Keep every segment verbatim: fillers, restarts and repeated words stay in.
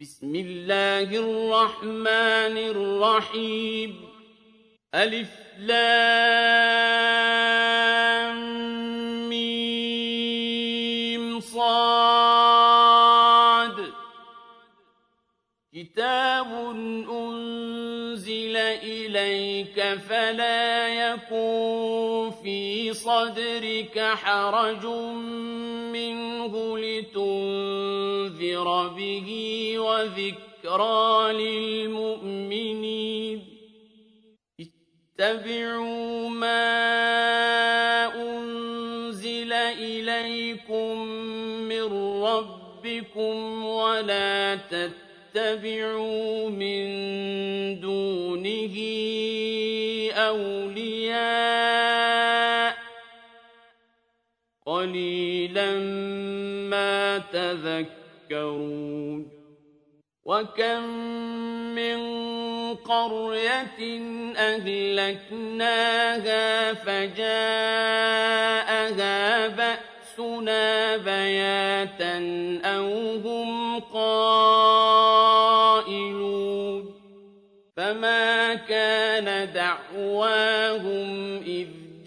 بسم الله الرحمن الرحيم ألف لام ميم صاد كتاب أنزل إليك فلا يكن في صدرك حرج منه لتنذر به وذكرى للمؤمنين اتبعوا ما أنزل إليكم من ربكم ولا تتبعوا من دونه أولياء قليلا ما تذكرون وكم من قرية أهلكناها فجاءها بأسنا بياتا أو هم قائلون فما كان دعواهم إذ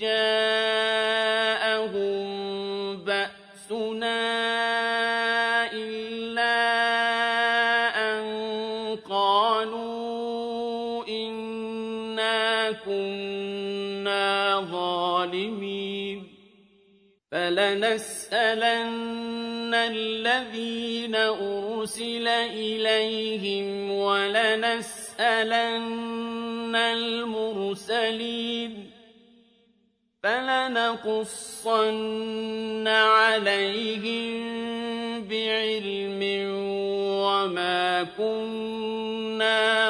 جاءهم بأسنا إلا أن قالوا إنا كنا ظالمين فلنسألن الذين أرسل إليهم ولنسألن المرسلين فلنقصن عليهم بعلم وما كنا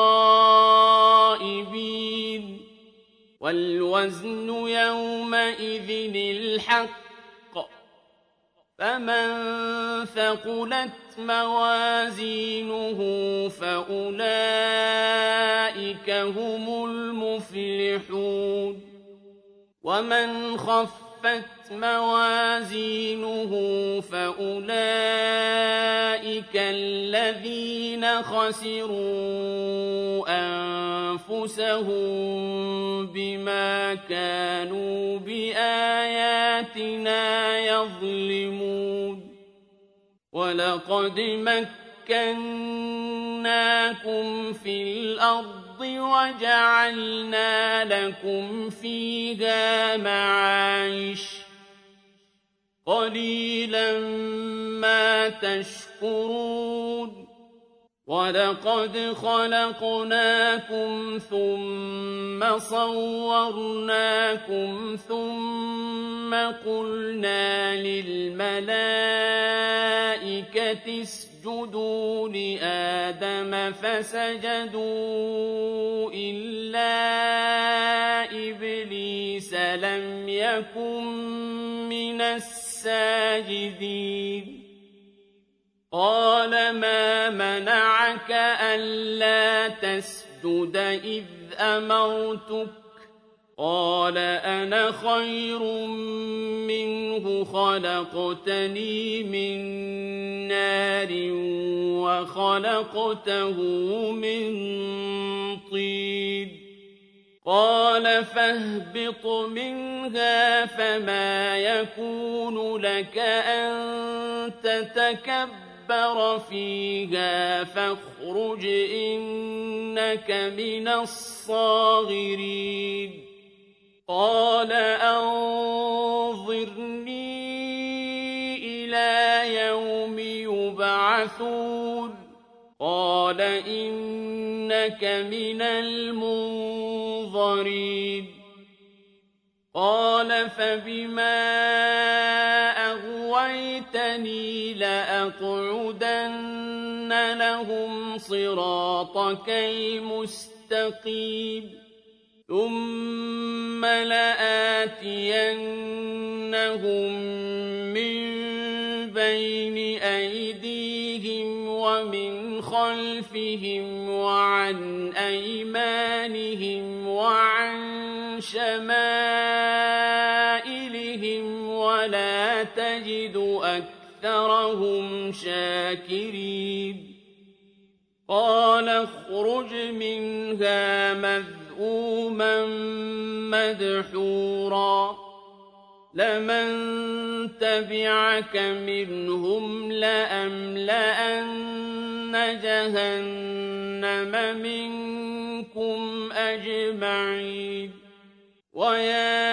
غائبين والوزن يومئذ الحق فمن ثقلت موازينه فأولئك هم المفلحون ومن خفت موازينه فأولئك الذين خسروا أنفسهم بما كانوا بآياتنا يظلمون ولقد مكناكم في الأرض وجعلنا لكم فيها معايش قليلا ما تشكرون ولقد خلقناكم ثم صورناكم ثم قلنا للملائكة اسجدوا لآدم فسجدوا إلا إبليس لم يكن من الساجدين قال ما منعك ألا تسجد إذ أمرتك قال أنا خير منه خلقتني من نار وخلقته من طين قال فاهبط منها فما يكون لك أن تتكبر فيها فاخرج إنك من الصاغرين قال أنظرني إلى يوم يبعثون قال إنك من المنظرين قال فبما أغويتني لأقعدن لهم صراطك المستقيم ثم لآتينهم من بين أيديهم ومن خلفهم وعن أيمانهم وعن شمائلهم ولا تجد أكثرهم شاكرين فاخرج منها مذءوما مدحورا لمن تبعك منهم لأملأن جهنم منكم أجمعين ويا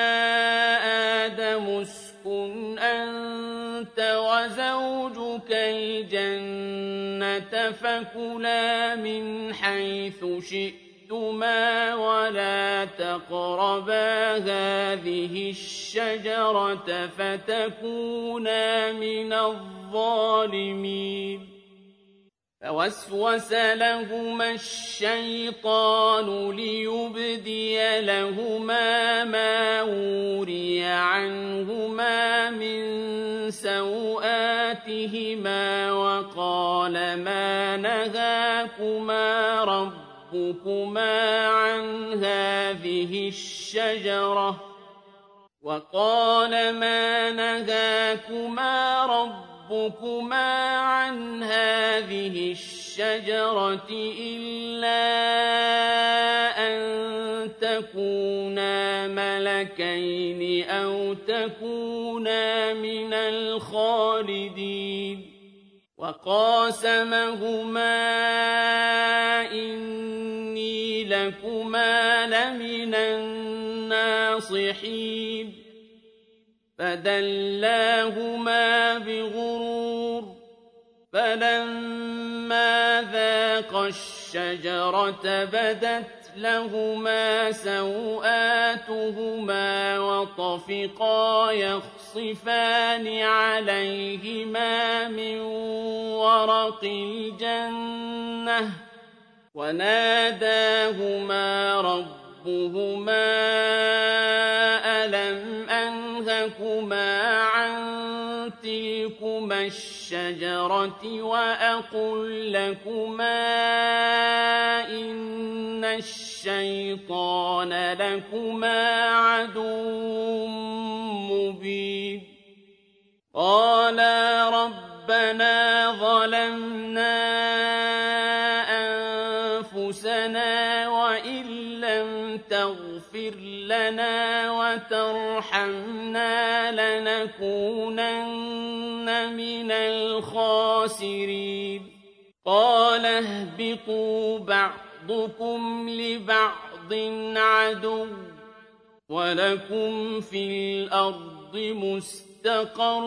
آدم اسكن أنت وزوجك الجنة فكلا من حيث شئتما ولا تقربا هذه الشجرة فتكونا من الظالمين فوسوس لهما الشيطان ليبدي لهما ما وري عنهما من سوآتهما وقال ما نهاكما ربكما عن هذه الشجرة وقال ما نهاكما ربكما ربكما عن هذه الشجرة إلا أن تكونا ملكين أو تكونا من الخالدين وقاسمهما إني لكما لمن الناصحين فدلاهما بغرور فلما ذاقا الشجرة بدت لهما سوآتهما وطفقا يخصفان عليهما من ورق الجنة وناداهما ربهما ألم أنهكما عن تلكما الشجرة وأقل لكما إن الشيطان لكما عدو مبين قالا ربنا ظلمنا أنفسنا وإن لم تغفر لنا وترحمنا لنكونن من الخاسرين قال اهبطوا بعضكم لبعض عدو ولكم في الأرض مستقر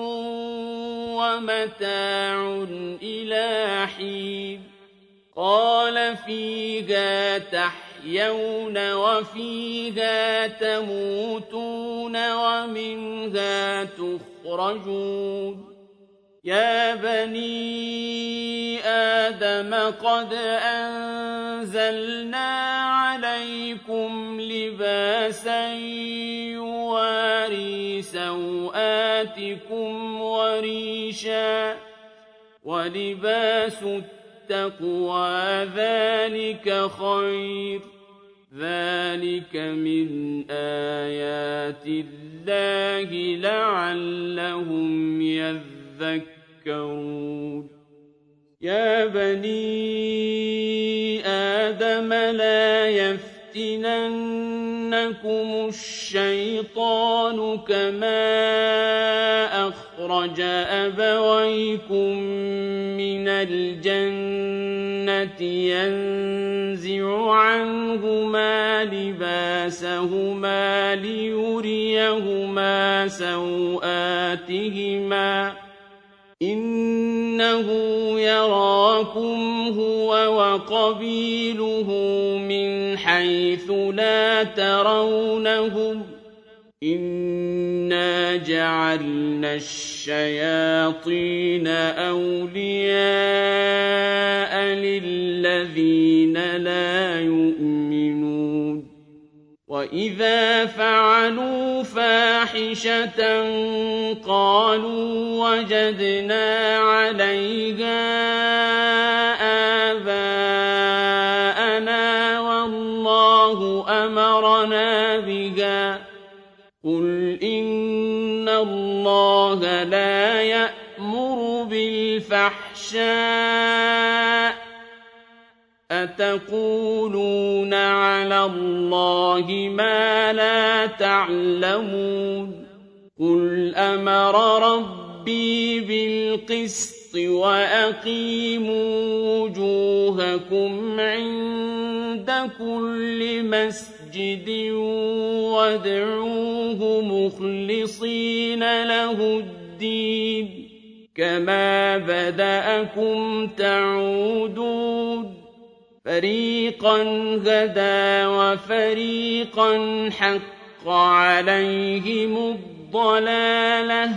ومتاع إلى حين قال فيها تحيون وفيها تموتون ومنها تخرجون يا بني آدم قد أنزلنا عليكم لباسا يواري سوآتكم وريشا ولباس التقوى ذلك خير ذلك من آيات الله لعلهم يذكرون يا بني آدم لا يفتننكم الشيطان كما أخرج أبويكم من الجنة ينزع عنهما لباسهما ليريهما سوآتهما إنه يراكم هو وقبيله من حيث لا ترونهم إنا جعلنا الشياطين أولياء للذين لا يؤمنون وإذا فعلوا فاحشة قالوا وجدنا عليها آباءنا والله أمرنا بها قل إن الله لا يأمر بالفحشاء أَتَقُولُونَ عَلَى اللَّهِ مَا لَا تَعْلَمُونَ قُلْ أَمَرَ رَبِّي بِالْقِسْطِ وَأَقِيمُوا وُجُوهَكُمْ عِندَ كُلِّ مَسْجِدٍ وَادْعُوهُ مُخْلِصِينَ لَهُ الدِّينَ كَمَا بَدَأَكُمْ تَعُودُونَ فَرِيقًا هَدَىٰ وَفَرِيقًا حَقَّ عَلَيْهِمُ الضَّلَالَةُ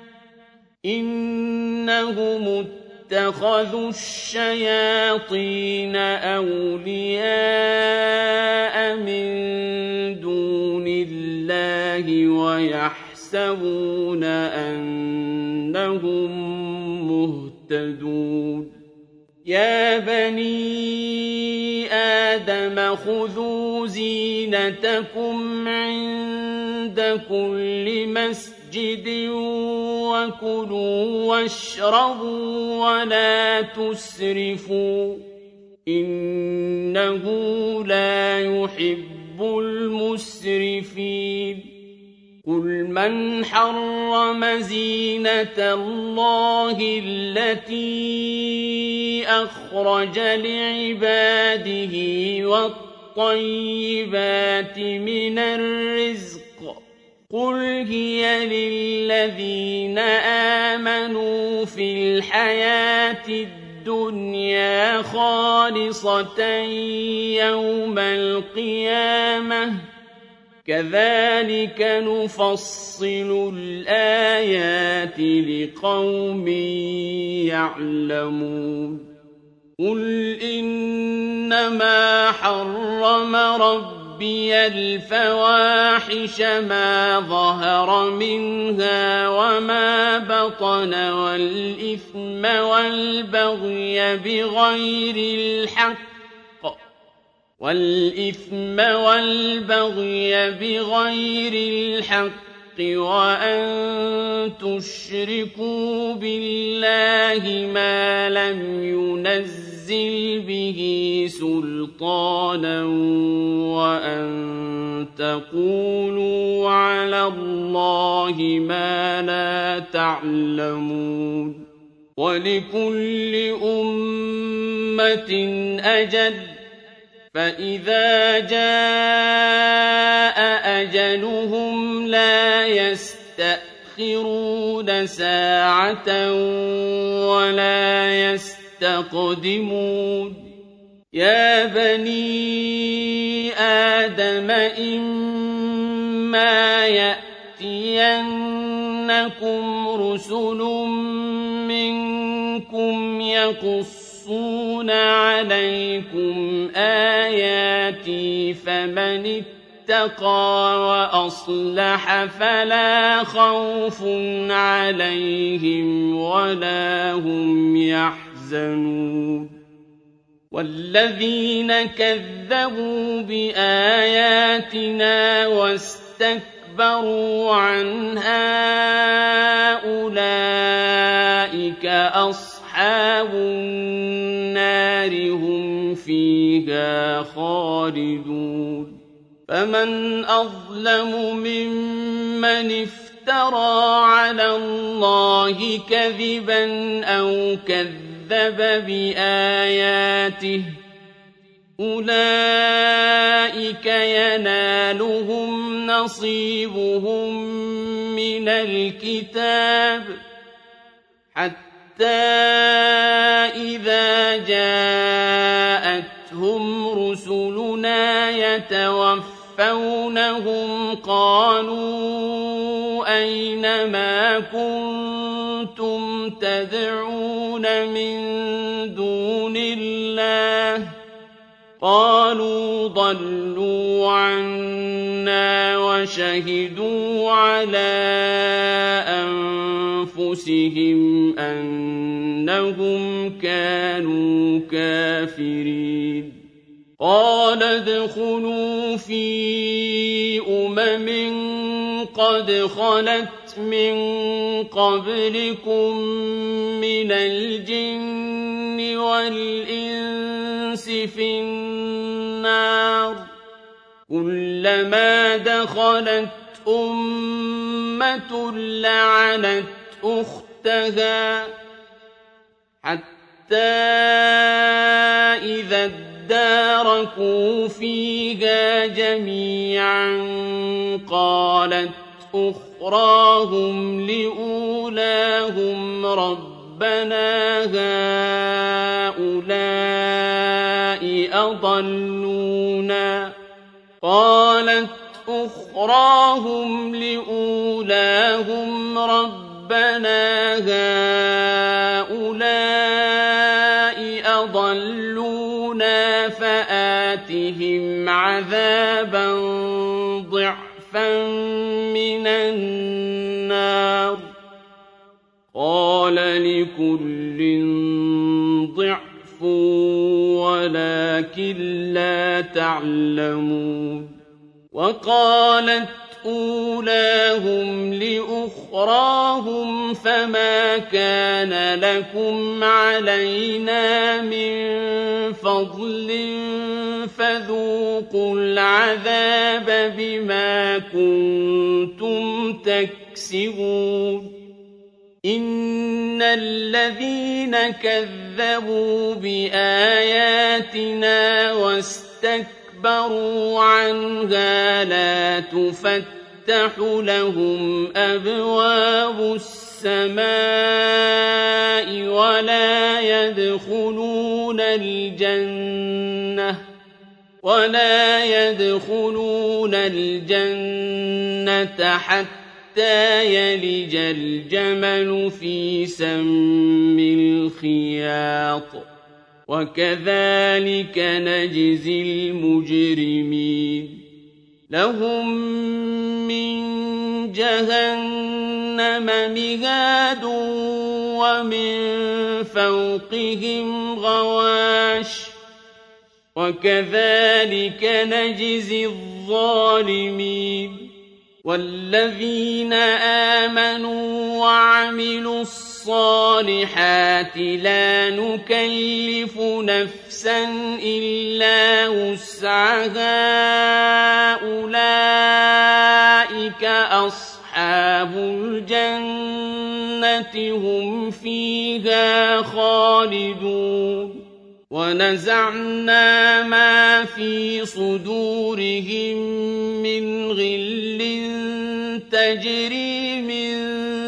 إِنَّهُمُ اتَّخَذُوا الشَّيَاطِينَ أَوْلِيَاءَ مِن دُونِ اللَّهِ وَيَحْسَبُونَ أَنَّهُم مُّهْتَدُونَ يَا بَنِي آدَمَ خُذُوا زِينَتَكُمْ عِندَ كُلِّ مَسْجِدٍ وَكُلُوا وَاشْرَبُوا وَلَا تُسْرِفُوا إِنَّهُ لَا يُحِبُّ الْمُسْرِفِينَ قُلْ مَنْ حَرَّمَ زِينَةَ اللَّهِ الَّتِي أَخْرَجَ لِعِبَادِهِ وَالطَّيِّبَاتِ مِنَ الرِّزْقِ قُلْ هِيَ لِلَّذِينَ آمَنُوا فِي الْحَيَاةِ الدُّنْيَا خَالِصَةً يَوْمَ الْقِيَامَةِ كَذَلِكَ نُفَصِّلُ الْآيَاتِ لِقَوْمٍ يَعْلَمُونَ قُلْ إِنَّمَا حَرَّمَ رَبِّيَ الْفَوَاحِشَ مَا ظَهَرَ مِنْهَا وَمَا بَطَنَ وَالْإِثْمَ وَالْبَغْيَ بِغَيْرِ الْحَقِّ والإثم والبغي بغير الحق وأن تشركوا بالله ما لم ينزل به سلطانا وأن تقولوا على الله ما لا تعلمون ولكل أمة أجل فإذا جاء أجلهم لا يستأخرون ساعة ولا يستقدمون يا بني آدم إما يأتينكم رسل منكم يقصون يقصون عليكم آياتي فمن اتقى وأصلح فلا خوف عليهم ولا هم يحزنون والذين كذبوا بآياتنا واستكبروا عنها أولئك أصحاب أصحاب النار هم فيها خالدون فمن أظلم ممن افترى على الله كذبا أو كذب بآياته أولئك ينالهم نصيبهم من الكتاب حتى حتى إذا جاءتهم رسلنا يتوفونهم قالوا أين ما كنتم تدعون من دون الله قالوا ضلوا عنا وشهدوا على أنفسهم أنهم كانوا كافرين قال ادخلوا في أمم قد خلت من قبلكم من الجن والإنس في النار كلما دخلت أمة لعنت أختها حتى إذا اداركوا فيها جميعا قالت أخراهم لأولاهم ربنا هؤلاء أضلونا قالت أخراهم لأولاهم ربنا هؤلاء أضلونا فآتهم عذابا ضعفا من النار قال لكل ضعف ولكن لا تعلمون وقالت أولاهم لأخراهم فما كان لكم علينا من فضل فذوقوا العذاب بما كنتم تكسبون إن الذين كذبوا بآياتنا واستكبروا عنها لا تفتح لهم أبواب السماء ولا يدخلون الجنة ولا يدخلون الجنة حتى يلج الجمل في سم الخياط وكذلك نجزي المجرمين لهم من جهنم مهاد ومن فوقهم غواش وكذلك نجزي الظالمين والذين آمنوا وعملوا الصالحات لا نكلف نفسا إلا وسعها أولئك أصحاب الجنة هم فيها خالدون ونزعنا ما في صدورهم من غل تجري من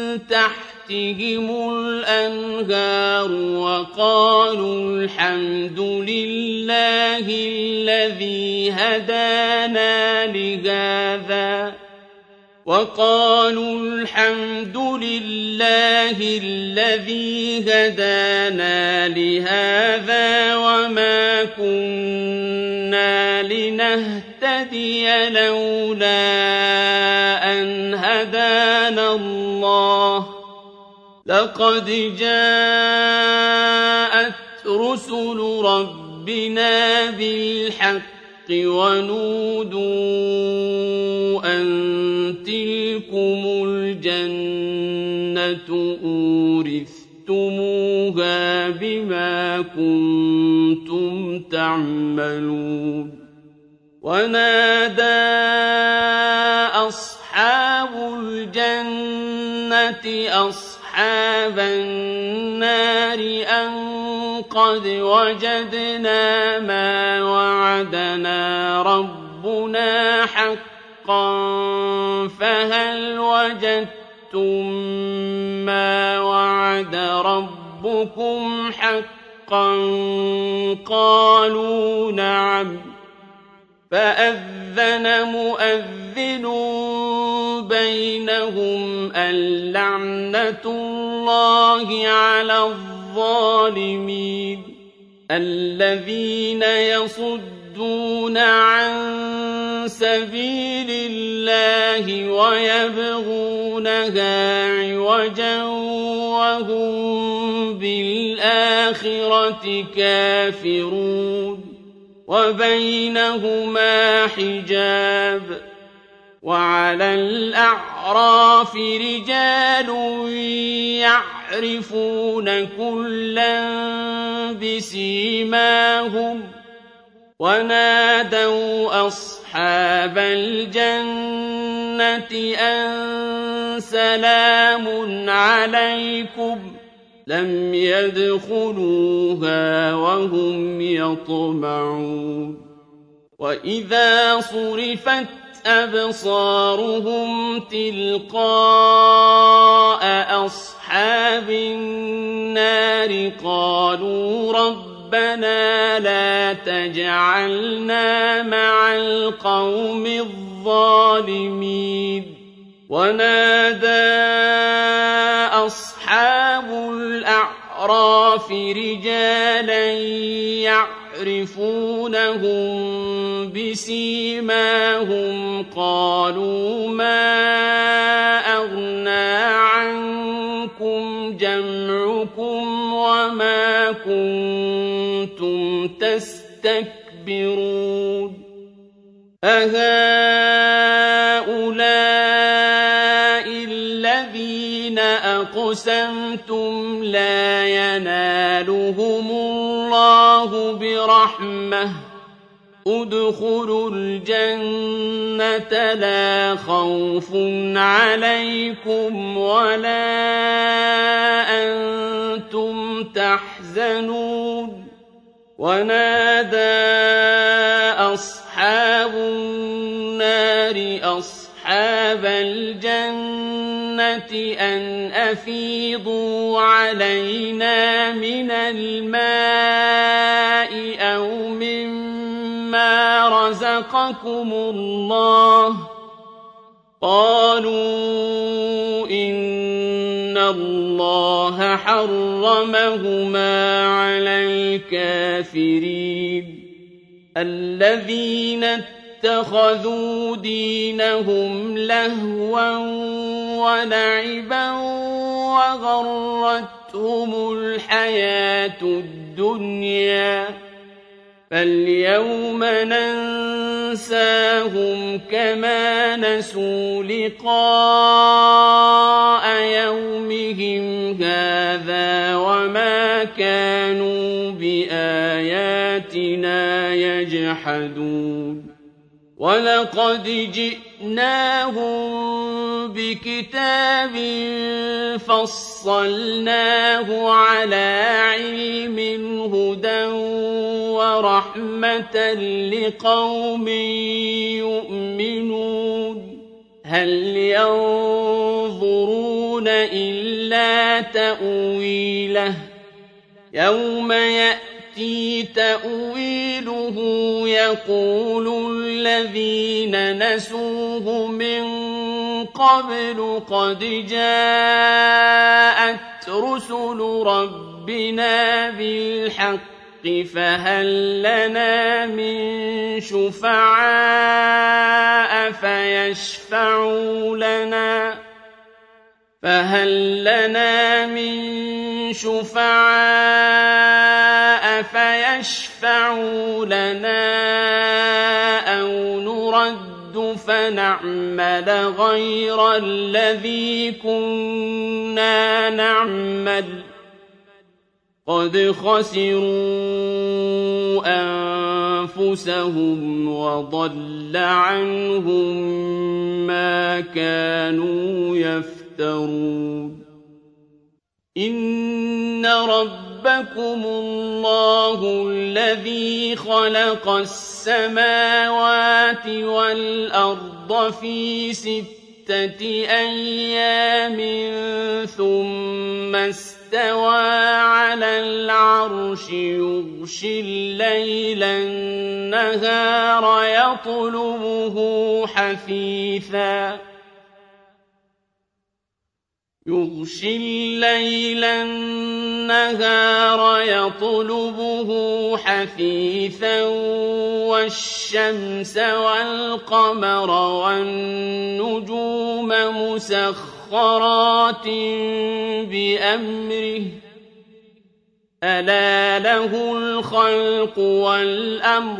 تحتهم الأنهار وقالوا الحمد لله الذي هدانا لهذا وقالوا الحمد لله الذي هدانا لهذا وما كنا لنهتدي لولا أن هدانا الله لقد جاءت رسل ربنا بالحق ونودوا أن تلكم الجنة أورثتموها بما كنتم تعملون ونادى أصحاب الجنة أصحاب النار أن قد وجدنا ما وعدنا ربنا حقا فهل وجدتم ما وعد ربكم حقا قالوا نعم فأذن مؤذن بينهم اللعنة الله على الظالمين الذين يصدون عن سبيل الله ويبغونها عوجا وهم بالآخرة كافرون وبينهما حجاب وعلى الأعراف رجال يعرفون كلا بسيماهم ونادوا أصحاب الجنة أن سلام عليكم لم يدخلوها وهم يطمعون وإذا صرفت أبصارهم تلقاء أصحاب النار قالوا ربنا لا تجعلنا مع القوم الظالمين ونادى أصحاب الأعراف رجالا يعرفونهم بسيماهم قالوا ما أغنى عنكم جمعكم وما كنتم تستكبرون أهؤلاء الذين أقسمتم لا ينالهم الله برحمة ادخلوا الجنة لا خوف عليكم ولا أنتم تحزنون ونادى أصحاب النار أصحاب الجنة أن أفيضوا علينا من الماء أو مما رزقكم الله قالوا إن الله حرمهما على الكافرين الذين اتخذوا دينهم لهوا ولعبا وغرتهم الحياة الدنيا فاليوم ننساهم كما نسوا لقاء يومهم هذا وما كانوا بآياتنا يجحدون ولقد جئناهم بكتاب فصلناه على علم هدى ورحمة لقوم يؤمنون هل ينظرون إلا تأويله يوم يأتي تأويله يقول الذين نسوه من قبل قد جاءت رسل ربنا بالحق فهل لنا من شفعاء فيشفعوا لنا فهل لنا من شفعاء فيشفعوا لنا أو نرد فنعمل غير الذي كنا نعمل قد خسروا أنفسهم وضل عنهم ما كانوا يفترون إن ربكم الله الذي خلق السماوات والأرض في ستة أيام ثم استوى على العرش يغشي الليل النهار يطلبه حثيثا يغشي الليل النهار يطلبه حثيثا والشمس والقمر والنجوم مسخرات بأمره ألا له الخلق والأمر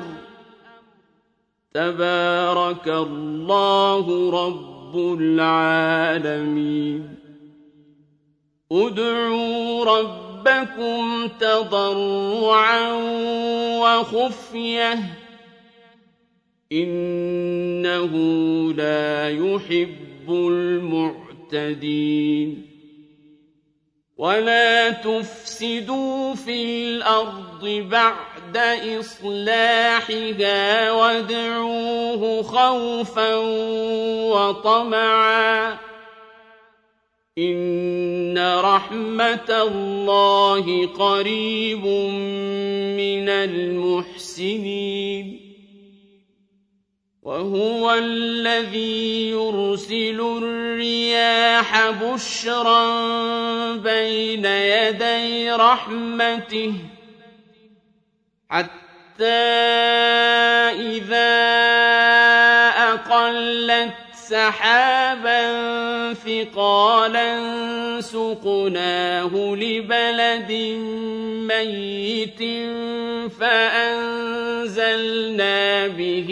تبارك الله رب العالمين ادعوا ربكم تضرعا وخفية إِنَّهُ لَا يُحِبُّ الْمُعْتَدِينَ وَلَا تُفْسِدُوا فِي الْأَرْضِ بَعْدَ إِصْلَاحِهَا وَادْعُوهُ خَوْفًا وَطَمَعًا إِنَّ رَحْمَتَ اللَّهِ قَرِيبٌ مِّنَ الْمُحْسِنِينَ وَهُوَ الَّذِي يُرْسِلُ الرِّيَاحَ بُشْرًا بَيْنَ يَدَيْ رَحْمَتِهِ حَتَّىٰ إِذَا أَقَلَّتْ سَحَابًا ثِقَالًا سُقْنَاهُ لِبَلَدٍ مَّيِّتٍ فَأَنزَلْنَا بِهِ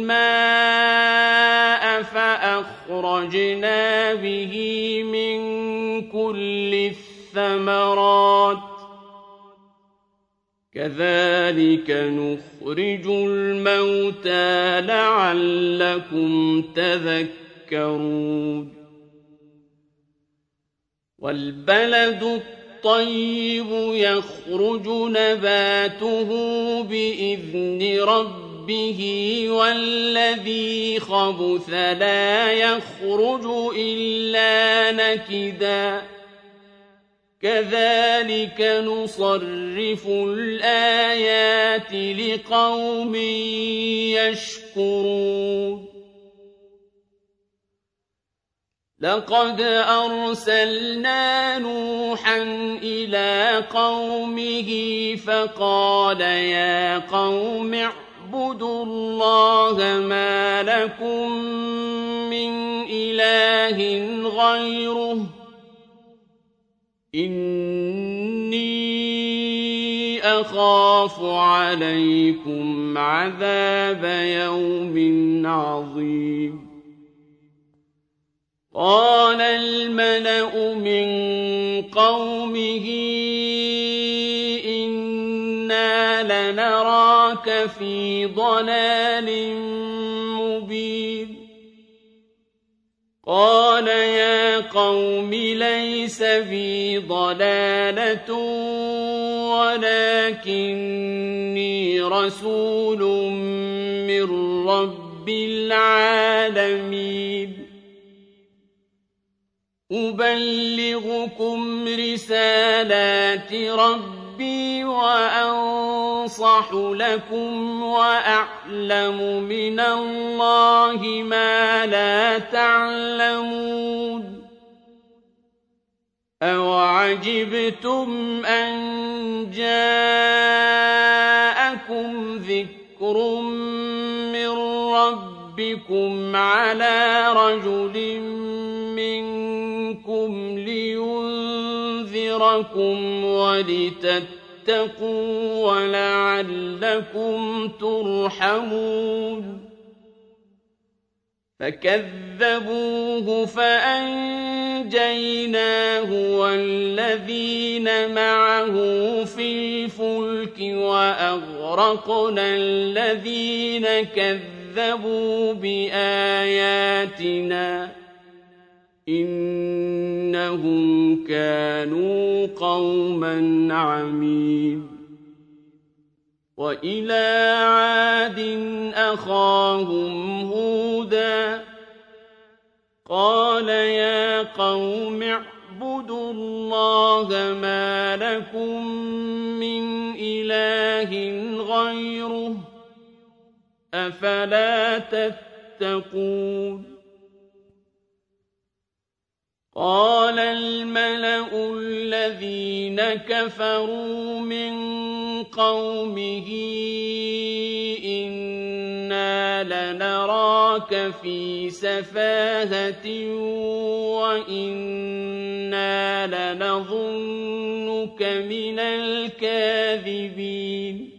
الْمَاءَ فَأَخْرَجْنَا بِهِ مِن كُلِّ الثَّمَرَاتِ كَذَٰلِكَ نُخْرِجُ الْمَوْتَىٰ لَعَلَّكُمْ تَذَكَّرُونَ وَالْبَلَدُ الطَّيِّبُ يَخْرُجُ نَبَاتُهُ بِإِذْنِ رَبِّهِ وَالَّذِي خَبُثَ لَا يَخْرُجُ إِلَّا نَكِدًا كَذَٰلِكَ نُصَرِّفُ الْآيَاتِ لِقَوْمٍ يَشْكُرُونَ لَقَدْ أَرْسَلْنَا نُوحًا إِلَىٰ قَوْمِهِ فَقَالَ يَا قَوْمِ اعْبُدُوا اللَّهَ مَا لَكُم مِّنْ إِلَٰهٍ غَيْرُهُ إِنِّي أَخَافُ عَلَيْكُمْ عَذَابَ يَوْمٍ عَظِيمٍ قَالَ الْمَلَأُ مِن قَوْمِهِ إِنَّا لَنَرَاكَ فِي ضَلَالٍ مُّبِينٍ قَالَ يَا قَوْمِ لَيْسَ بِي ضَلَالَةٌ وَلَٰكِنِّي رَسُولٌ مِّن رَّبِّ الْعَالَمِينَ أُبَلِّغُكُمْ رِسَالَاتِ رَبِّي وَأَنصَحُ لَكُمْ وَأَعْلَمُ مِنَ اللَّهِ مَا لَا تَعْلَمُونَ أَوَعَجِبْتُمْ أَن جَاءَكُمْ ذِكْرٌ مِّن رَّبِّكُمْ عَلَىٰ رَجُلٍ مِّنكُمْ لِيُنذِرَكُمْ وَلِتَتَّقُوا وَلَعَلَّكُمْ تُرْحَمُونَ فَكَذَّبُوهُ فَأَنجَيْنَاهُ وَالَّذِينَ معه فِي الْفُلْكِ وَأَغْرَقْنَا الَّذِينَ كَذَّبُوا بِآيَاتِنَا إِنَّهُمْ كَانُوا قَوْمًا عَمِينَ وَإِلَىٰ عَادٍ أَخَاهُمْ هُودًا قَالَ يَا قَوْمِ اعْبُدُوا اللَّهَ مَا لَكُم مِّنْ إِلَٰهٍ غَيْرُهُ أَفَلَا تَتَّقُونَ قَالَ الْمَلَأُ الَّذِينَ كَفَرُوا مِن قَوْمِهِ إِنَّا لَنَرَاكَ فِي سَفَاهَةٍ وَإِنَّا لَنَظُنُّكَ مِنَ الْكَاذِبِينَ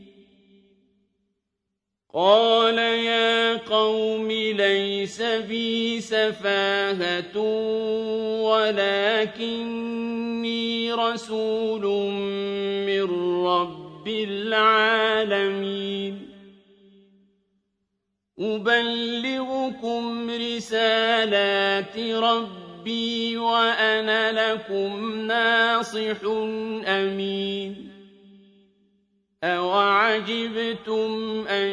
قَالَ يَا قَوْمِ لَيْسَ بِي سَفَاهَةٌ وَلَٰكِنِّي رَسُولٌ مِّن رَّبِّ الْعَالَمِينَ أُبَلِّغُكُمْ رِسَالَاتِ رَبِّي وَأَنَا لَكُمْ نَاصِحٌ أَمِينٌ أَوَعَجِبْتُمْ أَن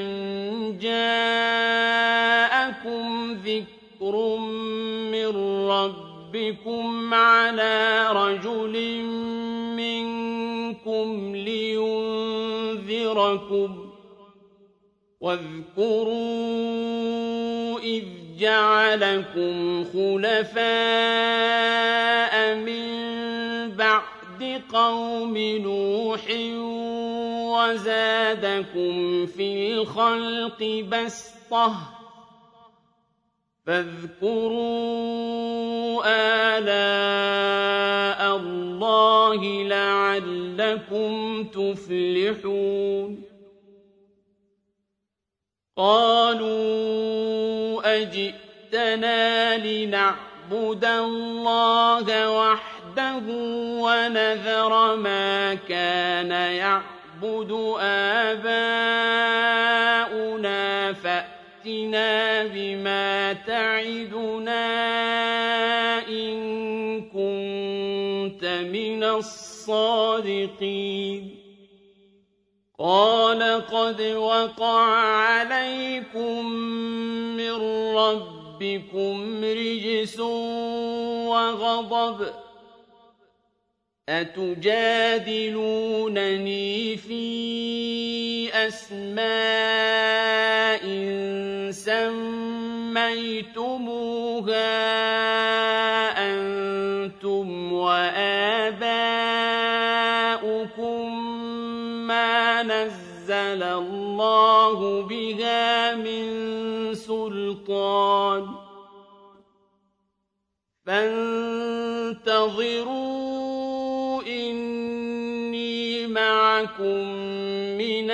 جَاءَكُمْ ذِكْرٌ مِّن رَّبِّكُمْ عَلَىٰ رَجُلٍ مِّنكُمْ لِيُنذِرَكُمْ ۚ وَاذْكُرُوا إِذْ جَعَلَكُمْ خُلَفَاءَ مِن بَعْدِ قَوْمِ نُوحٍ وَزَادَكُمْ فِي الْخَلْقِ بَسْطَةً ۖ فاذكروا آلاء اللَّهِ لَعَلَّكُمْ تُفْلِحُونَ قَالُوا أَجِئْتَنَا لِنَعْبُدَ اللَّهَ وَحْدَهُ وَنَذَرَ مَا كَانَ يَعْبُدُ آبَاؤُنَا فَأْتِنَا بِمَا تَعِدُنَا إِن كُنتَ مِنَ الصَّادِقِينَ قَالَ قَدْ وَقَعَ عَلَيْكُم مِّن رَّبِّكُمْ رِجْسٌ وَغَضَبٌ ۖ أَتُجَادِلُونَنِي فِي أَسْمَاءٍ سَمَّيْتُمُوهَا أَنتُمْ وَآبَاؤُكُم مَّا نَزَّلَ اللَّهُ بِهَا مِن سُلْطَانٍ ۚ فَانتَظِرُوا إِنِّي مَعَكُم مِّنَ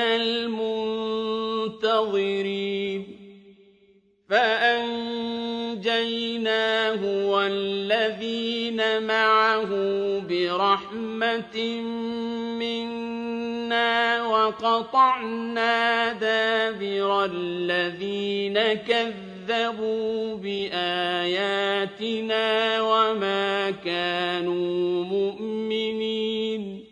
الْمُنتَظِرِينَ فَأَنجَيْنَاهُ وَالَّذِينَ مَعَهُ بِرَحْمَةٍ مِّنَّا وَقَطَعْنَا دَابِرَ الَّذِينَ كَذَّبُوا بِآيَاتِنَا وَمَا كَانُوا مُؤْمِنِينَ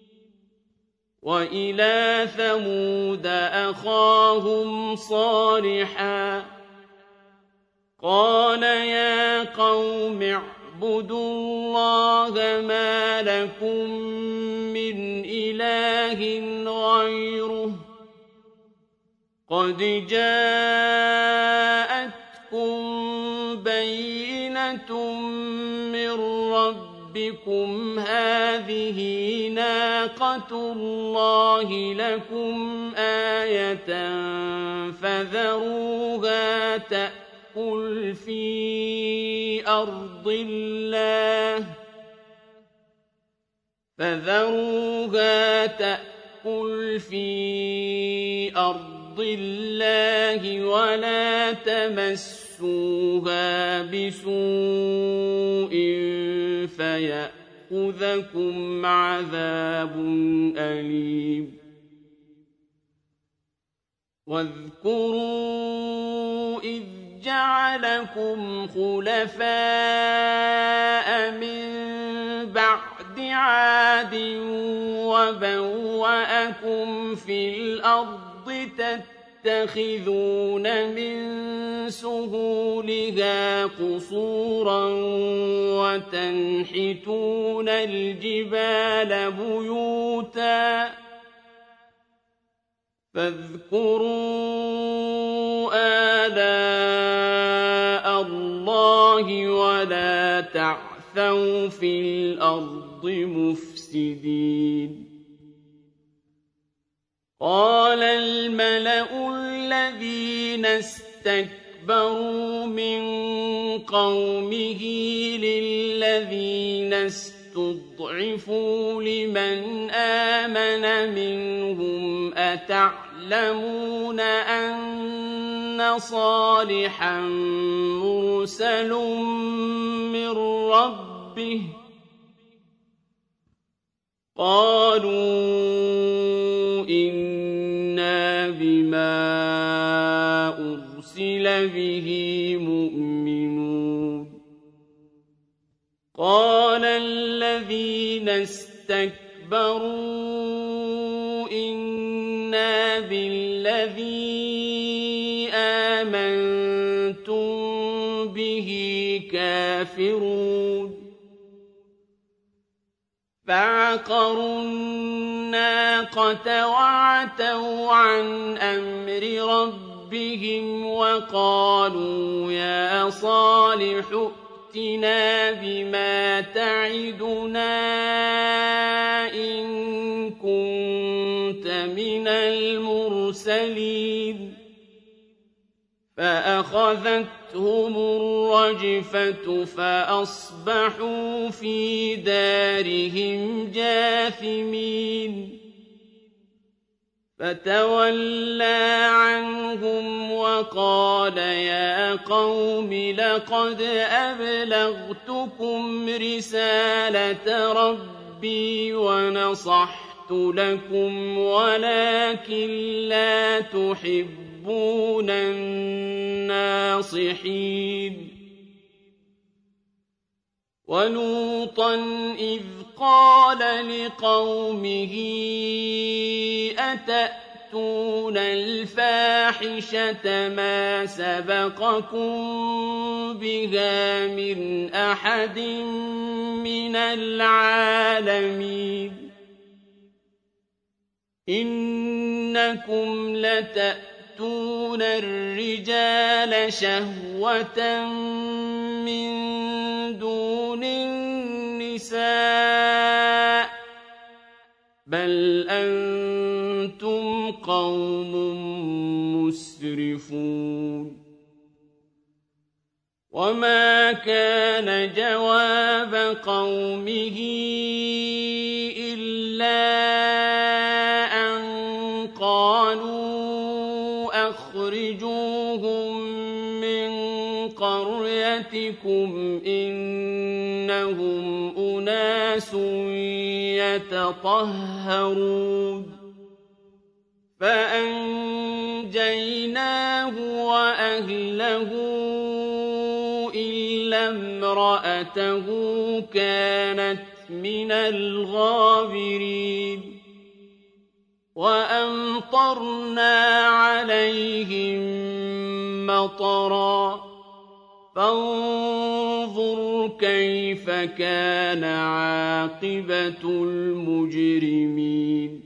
وَإِلَىٰ ثَمُودَ أَخَاهُمْ صَالِحًا قَالَ يَا قَوْمِ اعْبُدُوا اللَّهَ مَا لَكُم مِّنْ إِلَٰهٍ غَيْرُهُ قَدْ جَاءَتْكُم بَيِّنَةٌ مِّن رَّبِّكُمْ ۖ هَٰذِهِ نَاقَةُ اللَّهِ لَكُمْ آيَةً فَذَرُوهَا تَأْكُلْ فِي أَرْضِ اللَّهِ فَذَرُوهَا تَأْكُلْ فِي أَرْضِ اللَّهِ وَلَا تَمَسُّوهَا بِسُوءٍ فَيَأْخُذَكُمْ عَذَابٌ أَلِيمٌ وَاذْكُرُوا إِذْ جَعَلَكُمْ خُلَفَاءَ مِن بَعْدِ عَادٍ وَبَوَّأَكُمْ فِي الْأَرْضِ تَتَّخِذُونَ مِن سُهُولِهَا قُصُورًا وَتَنْحِتُونَ الْجِبَالَ بُيُوتًا ۖ فاذكروا آلاء اللَّهِ وَلَا تَعْثَوْا فِي الْأَرْضِ مُفْسِدِينَ قَالَ الْمَلَأُ الَّذِينَ اسْتَكْبَرُوا مِن قَوْمِهِ لِلَّذِينَ اسْتُضْعِفُوا لِمَنْ آمَنَ مِنْهُمْ أَتَعْلَمُونَ أَنَّ صَالِحًا مُّرْسَلٌ مِّن رَّبِّهِ ۚ قَالُوا إِنَّا بِمَا أرسل به مؤمنون قال الذين استكبروا إنا بالذي آمنتم به كافرون فعقروا الناقة وعتوا عن أمر ربهم وقالوا يا صالح ائتنا بما تعدنا إن كنت من المرسلين فأخذتهم الرجفة فأصبحوا في دارهم جاثمين فتولى عنهم وقال يا قوم لقد أبلغتكم رسالة ربي ونصحت لكم ولكن لا تحبون الناصحين ولوطا إذ قال لقومه أتأتون الفاحشة ما سبقكم بها من أحد من العالمين إنكم لتأتون الرجال شهوة من دون النساء بل أنتم قوم مسرفون وما كان جواب قومه إلا أن قالوا أخرجوهم من قريتكم إنهم أناس يتطهرون فأنجيناه وأهله إلا امرأته كانت من الغابرين وأمطرنا عليهم مطرا فانظر كيف كان عاقبة المجرمين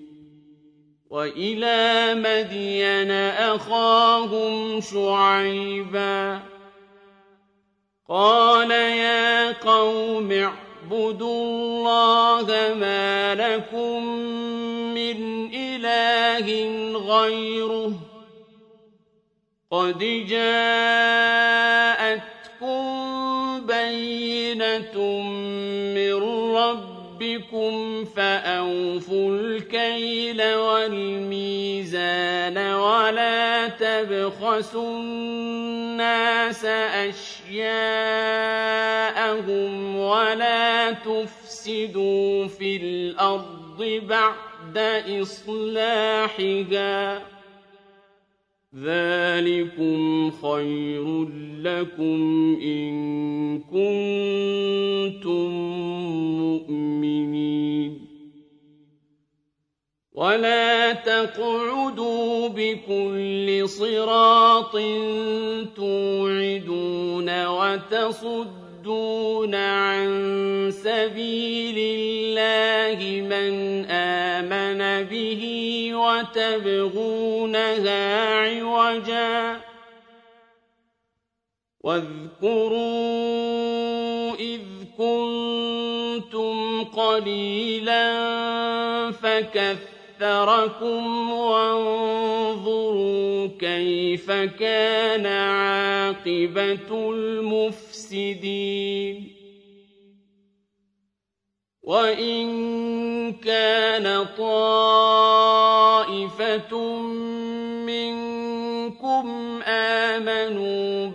وإلى مدين أخاهم شعيبا قال يا قوم اعبدوا الله ما لكم من إله غيره قد جاءتكم بينة من ربكم فأوفوا الكيل والميزان ولا تبخسوا الناس أشياءهم ولا تفسدوا في الأرض بعد إصلاحها ذلكم خير لكم إن كنتم مؤمنين ولا تقعدوا بكل صراط توعدون وتصدون عن سبيل الله من آمن به وتبغونها عوجا واذكروا إذ كنتم قليلا فكثركم وانظروا كيف كان عاقبة المفسدين وإن كان طائفة منكم آمنوا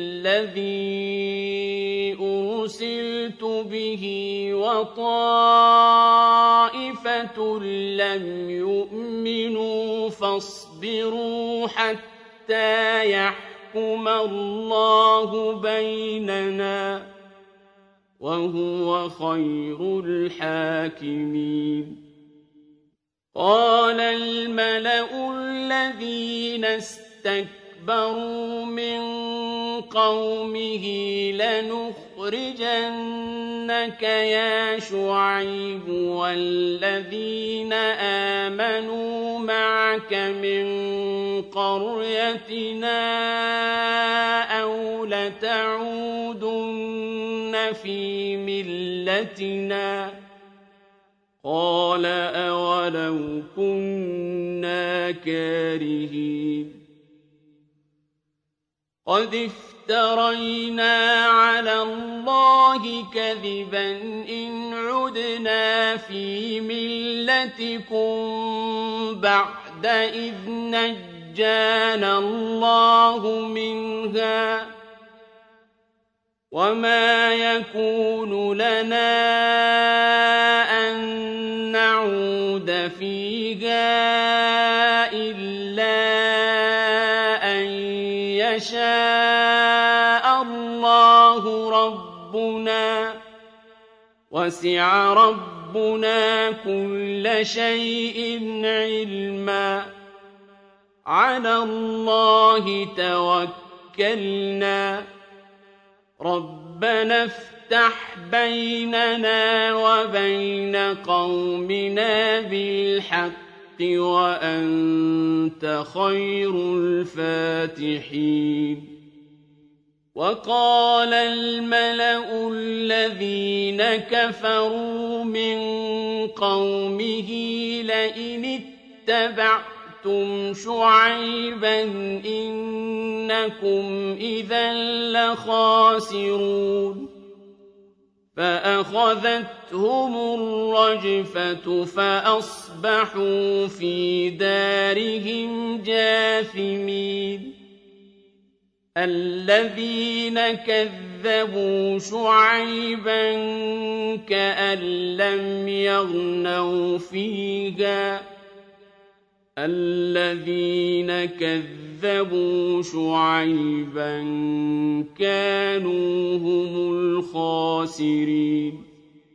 بالذي أرسلت به وطائفة لم يؤمنوا فاصبروا حتى يحكم يحكم الله بيننا وهو خير الحاكمين. قال الملأ الذين استكبروا من قومه لنخرجنك يا شعيب والذين آمنوا معك من قريتنا أو لتعودن في ملتنا. قال أولو كنا كارهين. قد افترينا على الله كذبا إن عدنا في ملتكم بعد إذ نجانا الله منها وما يكون لنا أن نعود فيها إلا أن يشاء الله ربنا وسع ربنا كل شيء علما. على الله توكلنا ربنا افتح بيننا وبين قومنا بالحق وأنت خير الفاتحين. وقال الملأ الذين كفروا من قومه لئن اتبعتم شعيبا إنكم إذا لخاسرون. فأخذتهم الرجفة فأصبحوا في دارهم جاثمين. الذين كذبوا شعيبا كأن لم يغنوا فيها الذين كذبوا شعيبا كانوا هم الخاسرين.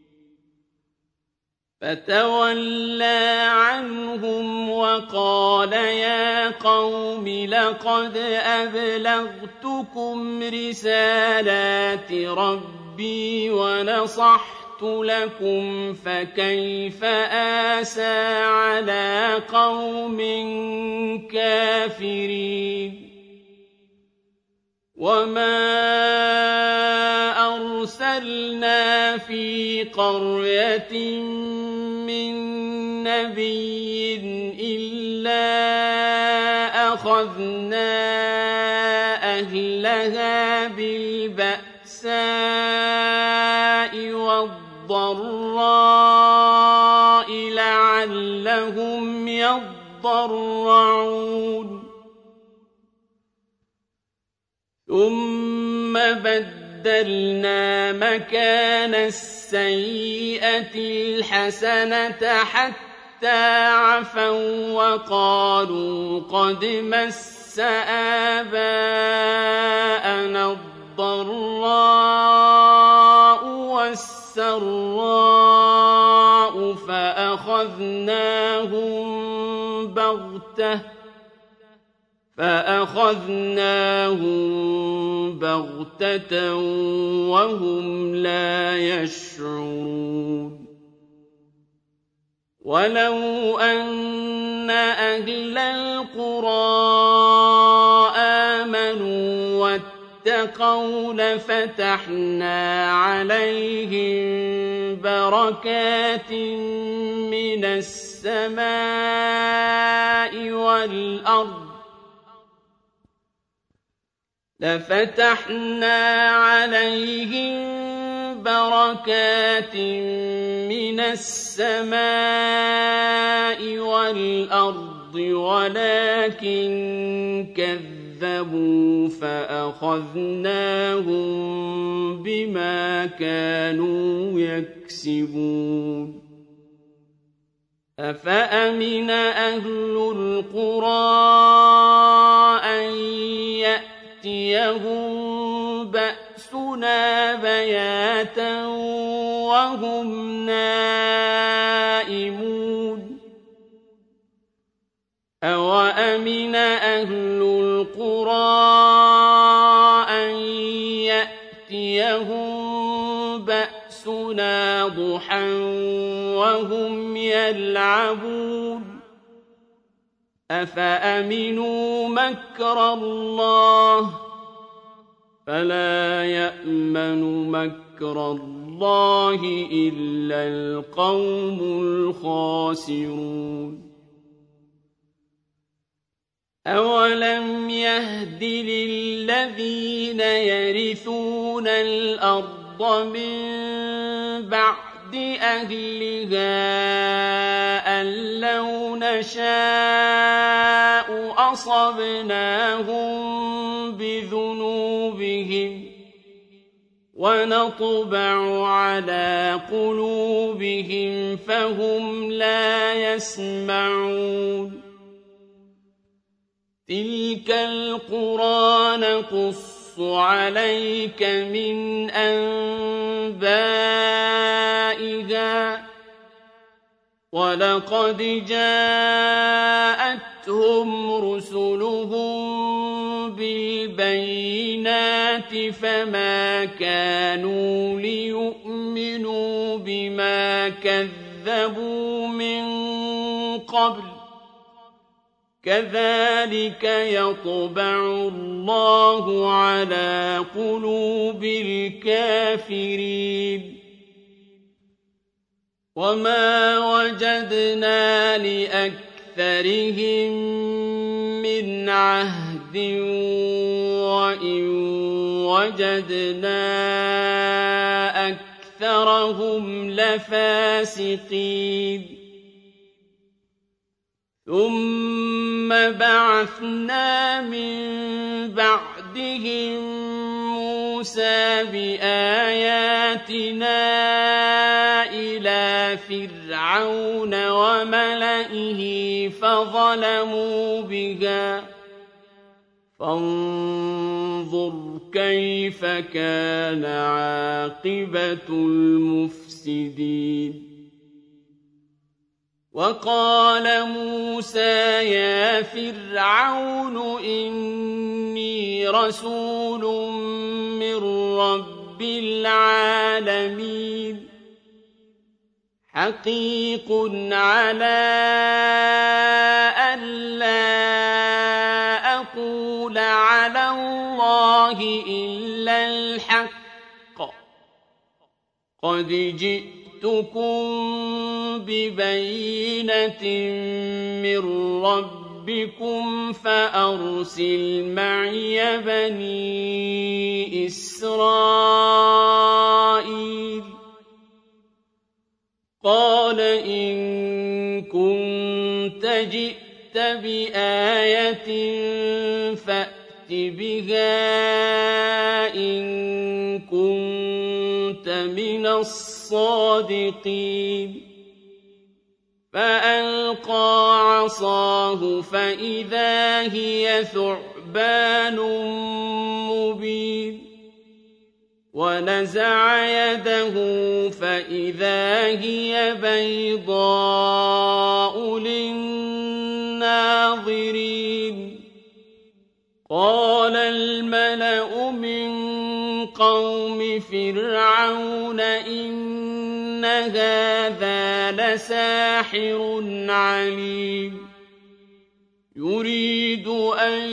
فتولى عنهم وقال يا قوم لقد أبلغتكم رسالات ربي ونصحت لكم فكيف آسى على قوم كافرين. وما أرسلنا في قرية من نبي إلا أخذنا أهلها بالبأساء والضراء لعلهم يضرعون. ثم بدلنا مكان السيئة الحسنة حتى عفوا وقالوا قد مس آباءنا الضراء والسراء فأخذناهم بغتة فأخذناهم بغتة وهم لا يشعرون. ولو أن أهل القرى آمنوا واتقوا لفتحنا عليهم بركات من السماء والأرض لفتحنا عليهم بركات من السماء والأرض ولكن كذبوا فأخذناهم بما كانوا يكسبون. أفأمن أهل القرى أن يأتوا وهم نائمون أوأمن أهل القرى أن يأتيهم بأسنا ضحى وهم يلعبون أفأمنوا مكر الله فلا يأمن مكر الله إلا القوم الخاسرون أولم يهد للذين يرثون الأرض من بعد أهلها أن لو نشاء أصبناهم بذنوبهم ونطبع على قلوبهم فهم لا يسمعون تلك القرى نقص عليك من أنبائها ولقد جاءتهم رسلهم بالبينات فما كانوا ليؤمنوا بما كذبوا من قبل كذلك يطبع الله على قلوب الكافرين وما وجدنا لأكثرهم من عهد وإن وجدنا أكثرهم لفاسقين ثم بعثنا من بعدهم موسى بآياتنا إلى فرعون وملئه فظلموا بها فانظر كيف كان عاقبة المفسدين وقال موسى يا فرعون إني رسول من رب العالمين حقيق على ألا أقول على الله إلا الحق قد جئتكم ببينة من ربكم فأرسل معي بني إسرائيل قال إن كنت جئت بآية فأت بها إن كنت من الصادقين فألقى عصاه فإذا هي ثعبان مبين ونزع يده فإذا هي بيضاء للناظرين قال الملأ من قوم فرعون إن هذا لساحر عليم يريد أن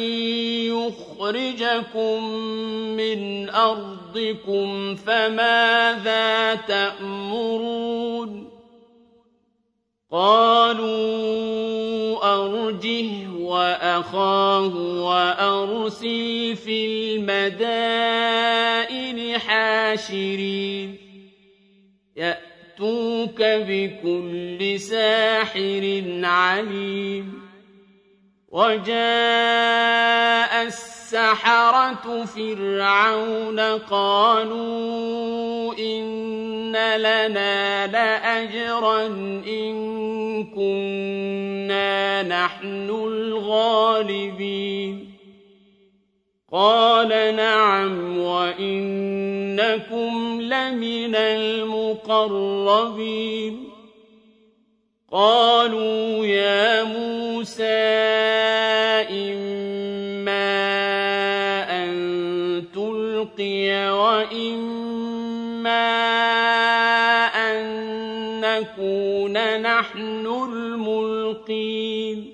يخرجكم من أرضكم فماذا تأمرون قالوا أرجه وأخاه وأرسل في المدائن حاشرين يأتوك بكل ساحر عليم وجاء السحرة فرعون قالوا إن لنا لأجرا إن كنا نحن الغالبين قال نعم وإنكم لمن المقربين قالوا يا موسى إما أن تلقي وإما أن نكون نحن الملقين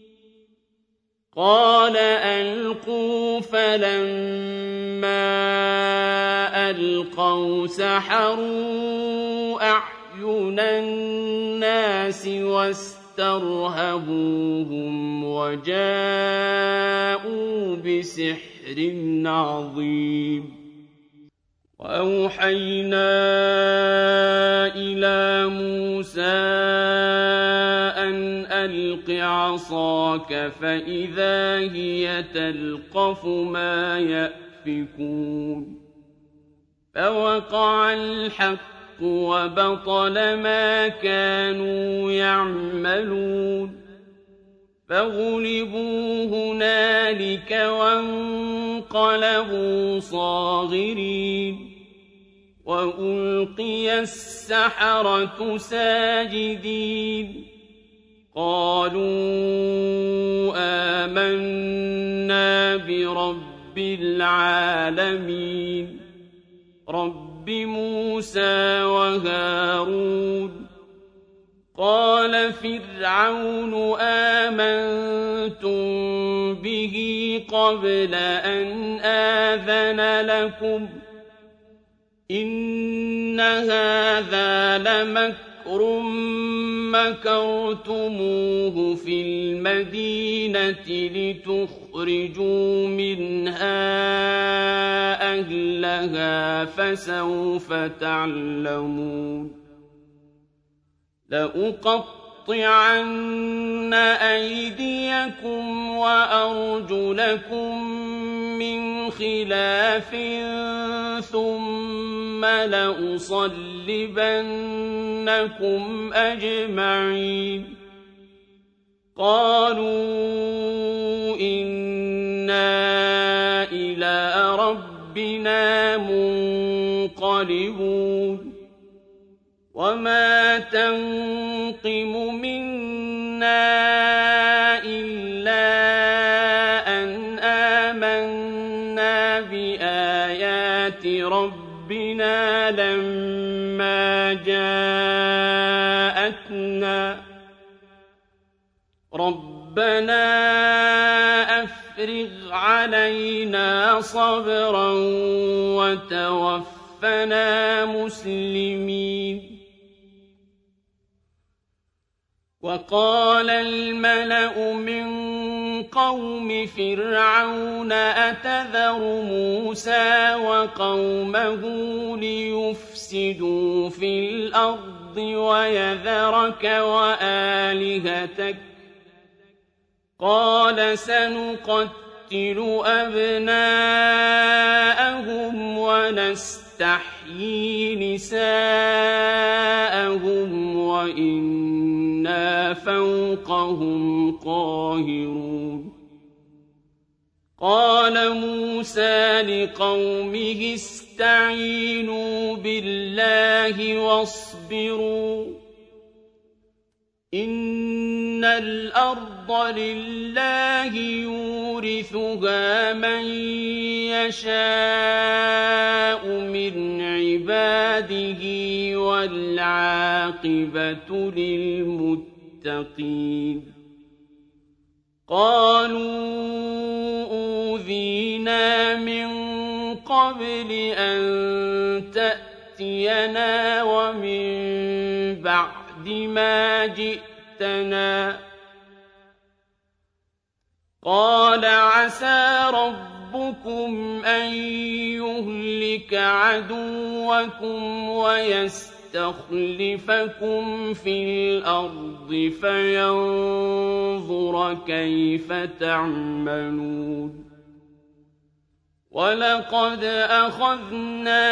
قال ألقوا فلما ألقوا سحروا أعين الناس واسترهبوهم وجاءوا بسحر عظيم وأوحينا إلى موسى أن ألق عصاك فإذا هي تلقف ما يأفكون فوقع الحق وبطل ما كانوا يعملون فغلبوا هنالك وانقلبوا صاغرين وألقي السحرة ساجدين قالوا آمنا برب العالمين رب موسى وهارون قال فرعون آمنتم به قبل أن آذن لكم إن هذا لمكر مكرتموه في المدينة لتخرجوا منها أهلها فسوف تعلمون لأقطعن أيديكم وأرجلكم من خلاف ثم لأصلبنكم أجمعين قالوا إنا إلى ربنا منقلبون وما تنقم منا إلا أن آمنا بآيات ربنا لما جاءتنا ربنا أفرغ علينا صبرا وتوفنا مسلمين وقال الملأ من قوم فرعون أتذر موسى وقومه ليفسدوا في الأرض ويذرك وآلهتك قال سنقتل أبناءهم ونستحيي نساءهم وإنا فوقهم قاهرون قال موسى لقومه استعينوا بالله واصبروا إن الأرض لله يورثها من يشاء من عباده والعاقبة للمتقين قالوا أوذينا من قبل أن تأتينا ومن بعد ما جئتنا قال عسى ربكم أن يهلك عدوكم ويستخلفكم في الأرض فينظر كيف تعملون ولقد أخذنا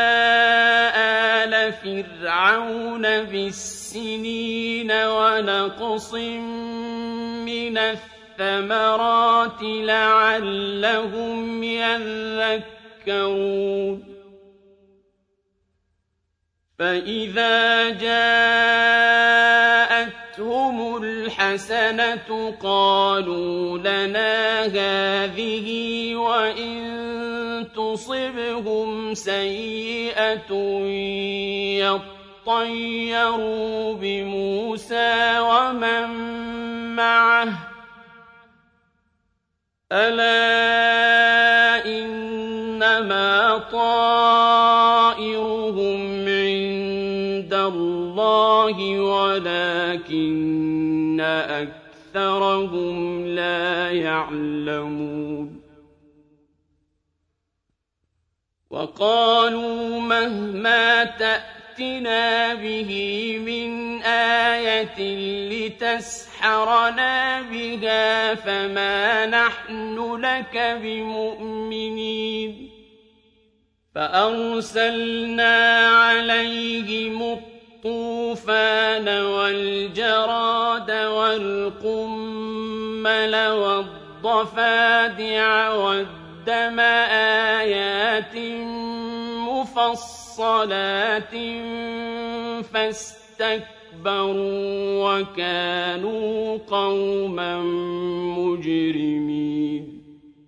آل فرعون بالسنين ونقص من الثمرات الثَّمَرَاتِ لَعَلَّهُمْ يَذَّكَّرُونَ فَإِذَا جَاءَتْهُمُ الْحَسَنَةُ قَالُوا لَنَا هَٰذِهِ وَإِن تُصِبْهُمْ سَيِّئَةٌ يَطَّيَّرُوا بِمُوسَىٰ وَمَن مَّعَهُ ۗ أَلَا إِنَّمَا طَائِرُهُمْ عِندَ اللَّهِ وَلَٰكِنَّ أَكْثَرَهُمْ لَا يَعْلَمُونَ وَقَالُوا مَهْمَا تَأْتِنَا بِهِ مِنْ آيَةٍ لِتَسْحَرَنَا بِهَا فَمَا نَحْنُ لَكَ بِمُؤْمِنِينَ فَأَرْسَلْنَا عَلَيْهِمُ الطُّوفَانَ وَالْجَرَادَ وَالْقُمَّلَ وَالضَّفَادِعَ وَالدَّمَ آيَاتٍ مُفَصَّلَاتٍ فَاسْتَكْبَرُوا وَكَانُوا قَوْمًا مُجْرِمِينَ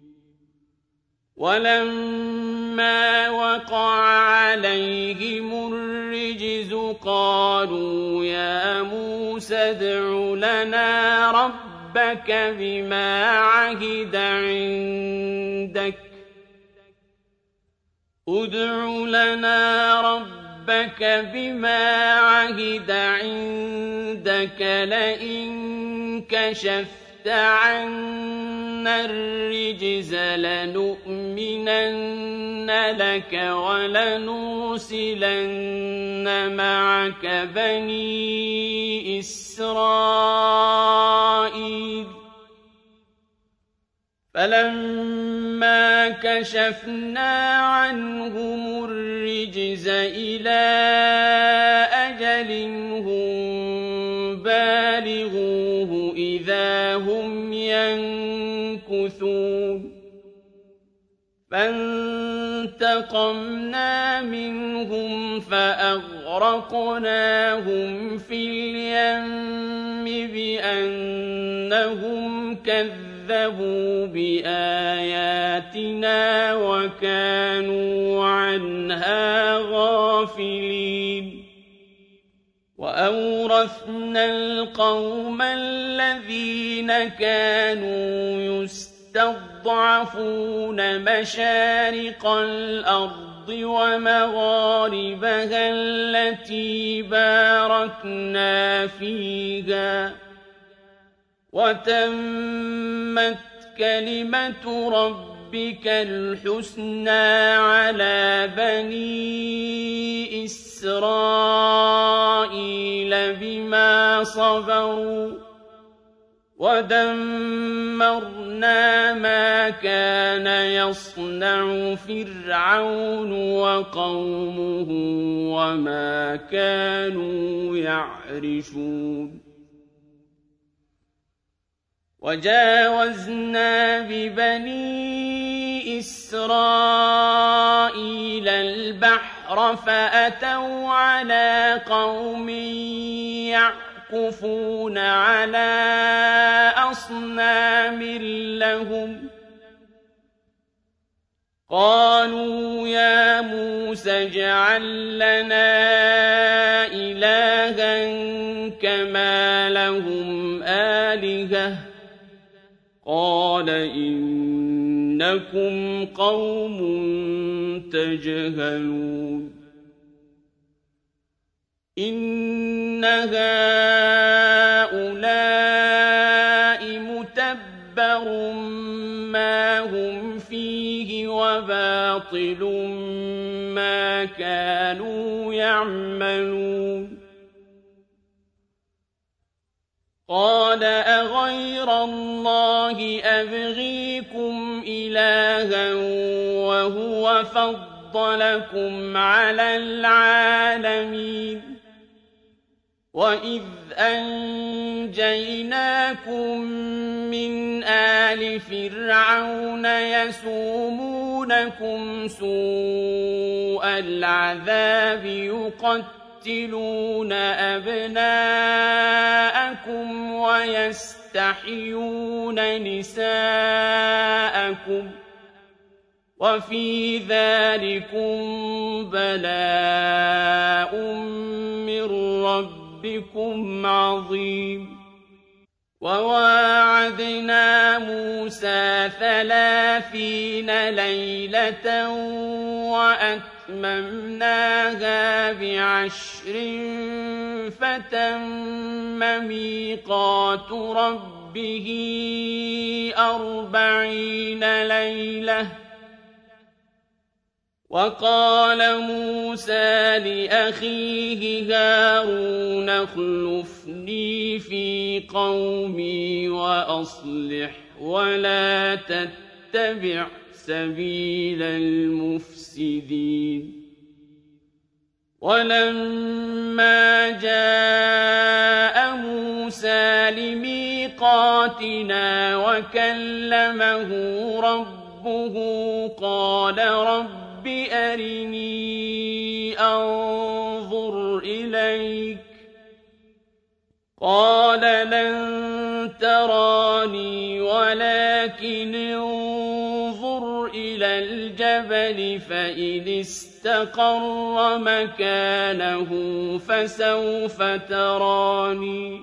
وَلَمَّا وَقَعَ عَلَيْهِمُ الرِّجْزُ قَالُوا يَا مُوسَى ادْعُ لَنَا رَبَّكَ بِمَا عَهِدَ عِندَكَ ادْعُ لَنَا رَبَّكَ بِمَا عَهِدَ عِندَكَ لَئِن كَشَفْتَ عَنَّا الرِّجْزَ لَنُؤْمِنَنَّ لَكَ وَلَنُرْسِلَنَّ مَعَكَ بَنِي إِسْرَائِيلَ فَلَمَّا كَشَفْنَا عَنْهُمُ الرِّجْزَ إِلَىٰ أَجَلٍ هُم بَالِغُوهُ إِذَا هُمْ يَنكُثُونَ فَانتَقَمْنَا مِنْهُمْ فَأَغْرَقْنَاهُمْ فِي الْيَمِّ بِأَنَّهُمْ كَذَّبُوا بِآيَاتِنَا وَكَانُوا عَنْهَا غَافِلِينَ وَأَوْرَثْنَا الْقَوْمَ الَّذِينَ كَانُوا يُسْتَضْعَفُونَ مَشَارِقَ الْأَرْضِ وَمَغَارِبَهَا الَّتِي بَارَكْنَا فِيهَا وَتَمَّتْ كَلِمَةُ رَبِّكَ الْحُسْنَىٰ عَلَىٰ بَنِي إِسْرَائِيلَ بِمَا صَبَرُوا وَدَمَّرْنَا مَا كَانَ يَصْنَعُ فِرْعَوْنُ وَقَوْمُهُ وَمَا كَانُوا يَعْرِشُونَ وَجَاوَزْنَا بِبَنِي إِسْرَائِيلَ الْبَحْرَ فَأَتَوْا عَلَىٰ قَوْمٍ يَعْكُفُونَ عَلَىٰ أَصْنَامٍ لَّهُمْ قَالُوا يَا مُوسَى اجْعَل لَّنَا إِلَٰهًا كَمَا لَهُمْ آلِهَةٌ قَالَ إِنَّكُمْ قَوْمٌ تَجْهَلُونَ إِنَّ هَٰؤُلَاءِ مُتَبَّرٌ مَّا هُمْ فِيهِ وَبَاطِلٌ مَّا كَانُوا يَعْمَلُونَ قَالَ أَغَيْرَ اللَّهِ أَبْغِيكُمْ إِلَٰهًا وَهُوَ فَضَّلَكُمْ عَلَى الْعَالَمِينَ وَإِذْ أنجيناكم من آل فرعون يسومونكم سوء العذاب يقتلون أبناءكم ويستحيون نساءكم وفي ذلكم بلاء من ربكم عظيم وواعدنا موسى ثلاثين ليلة وأتممناها بعشر فتم ميقات ربه أربعين ليلة وقال موسى لأخيه هارون اخلفني في قومي وأصلح ولا تتبع سبيل المفسدين ولما جاء موسى لميقاتنا وكلمه ربه قال رب أرني أنظر إليك قال لن تراني ولكن انظر إلى الجبل فإن استقر مكانه فسوف تراني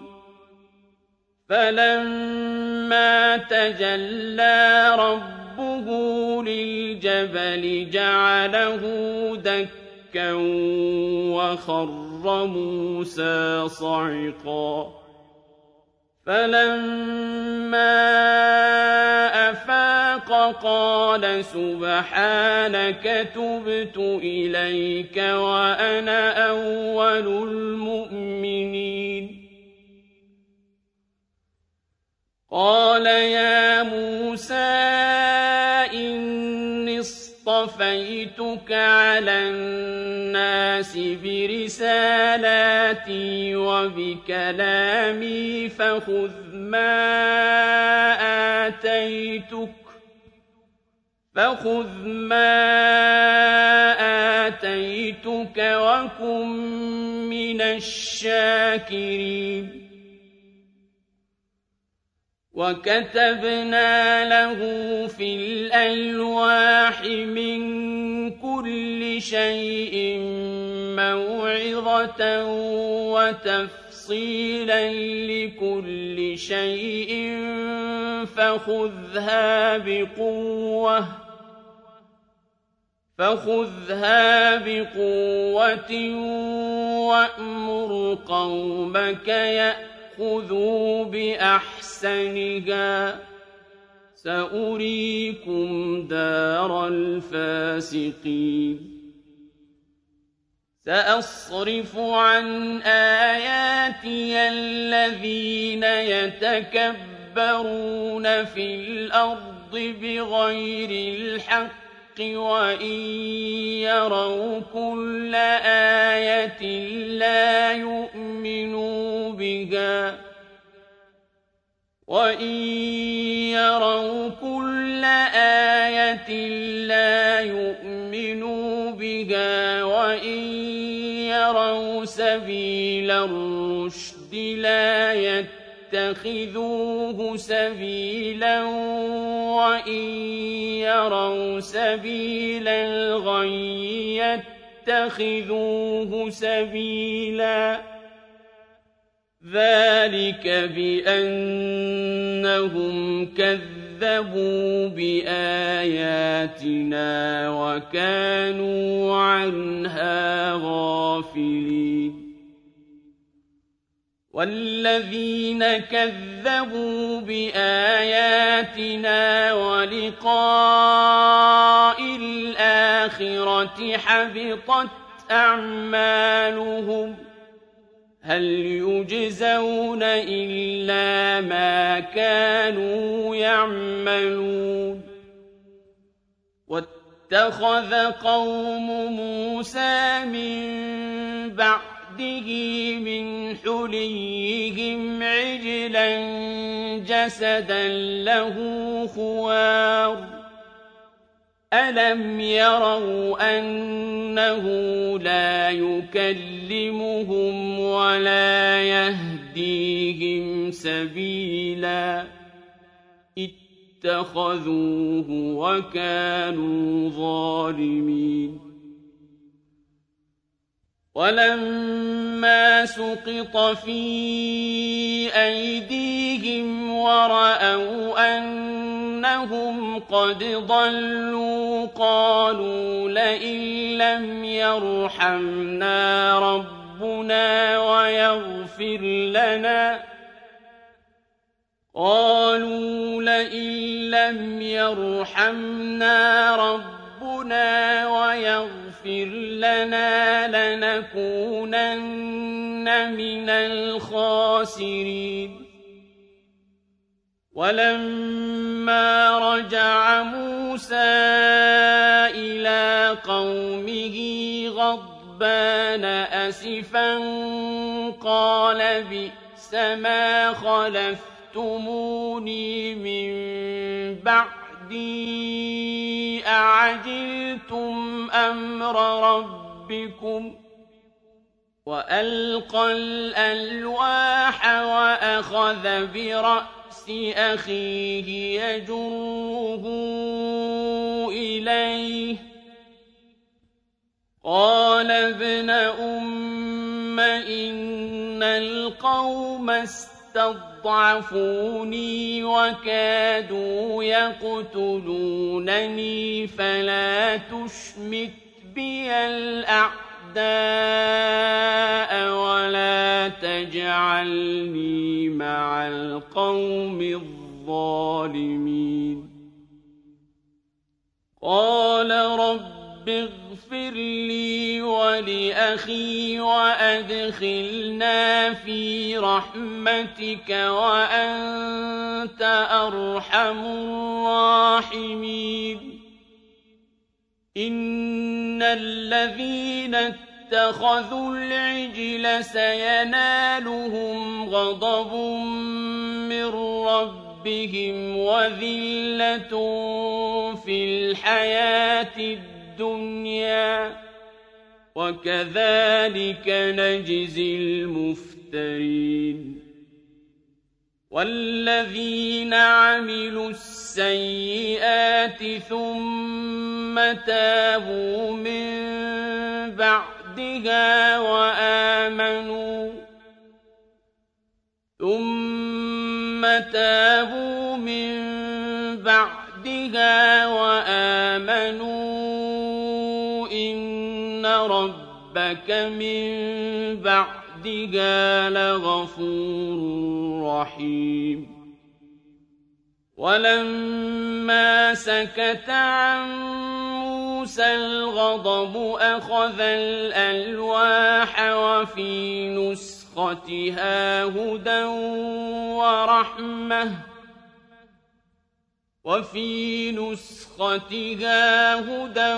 فلما تجلى ربه ربه للجبل جعله دكا وخر موسى صعقا فلما أفاق قال سبحانك تبت إليك وأنا أول المؤمنين قال يا موسى إني اصطفيتك على الناس برسالاتي وبكلامي فخذ ما آتيتك فخذ ما آتيتك وكن من الشاكرين وكتبنا له في الألواح من كل شيء موعظة وتفصيلا لكل شيء فخذها بقوة فخذها بقوة وأمر قومك يأخذوا بأحسنها سأريكم دار الفاسقين سأصرف عن آياتي الذين يتكبرون في الأرض بغير الحق وإن يروا كل آية لا يؤمنوا بها وإن يروا كل آية لا يؤمنوا بها وإن يروا سبيل الرشد لا يتخذوه سبيلا وإن يروا سبيل الغي يتخذوه سبيلا ذلك بأنهم كذبوا بآياتنا وكانوا عنها غافلين والذين كذبوا بآياتنا ولقاء الآخرة حبطت أعمالهم هل يجزون إلا ما كانوا يعملون واتخذ قوم موسى من بعد بعده من حليهم عجلا جسدا له خوار ألم يروا أنه لا يكلمهم ولا يهديهم سبيلا اتخذوه وكانوا ظالمين ولما سقط في أيديهم ورأوا أنهم قد ضلوا قالوا لئن لم يرحمنا ربنا ويغفر لنا قالوا لئن لم يرحمنا ربنا ويغفر لنا لنكونن من الخاسرين ولما رجع موسى إلى قومه غضبان أسفا قال بئس ما خلفتموني من بعدي أعجلتم أمر ربكم وألقى الألواح وأخذ برأس أخيه يجره إليه قال ابن أم إن القوم استضعفوني وكادوا يقتلونني فلا تشمت بي الأعداء ولا تجعلني مع القوم الظالمين قال رب اغفر لي ولأخي وأدخلنا في رحمتك وأنت أرحم الراحمين إن الذين اتخذوا العجل سينالهم غضب من ربهم وذلة في الحياة الدنيا وكذلك نجزي المفترين والذين عملوا السيئات ثم تابوا من بعدها وآمنوا ثم تابوا من بعدها وآمنوا إن ربك من بعدها لغفور رحيم ولما سكت عن موسى الغضب أخذ الألواح وفي نسختها هدى ورحمة وفي نسختها هدى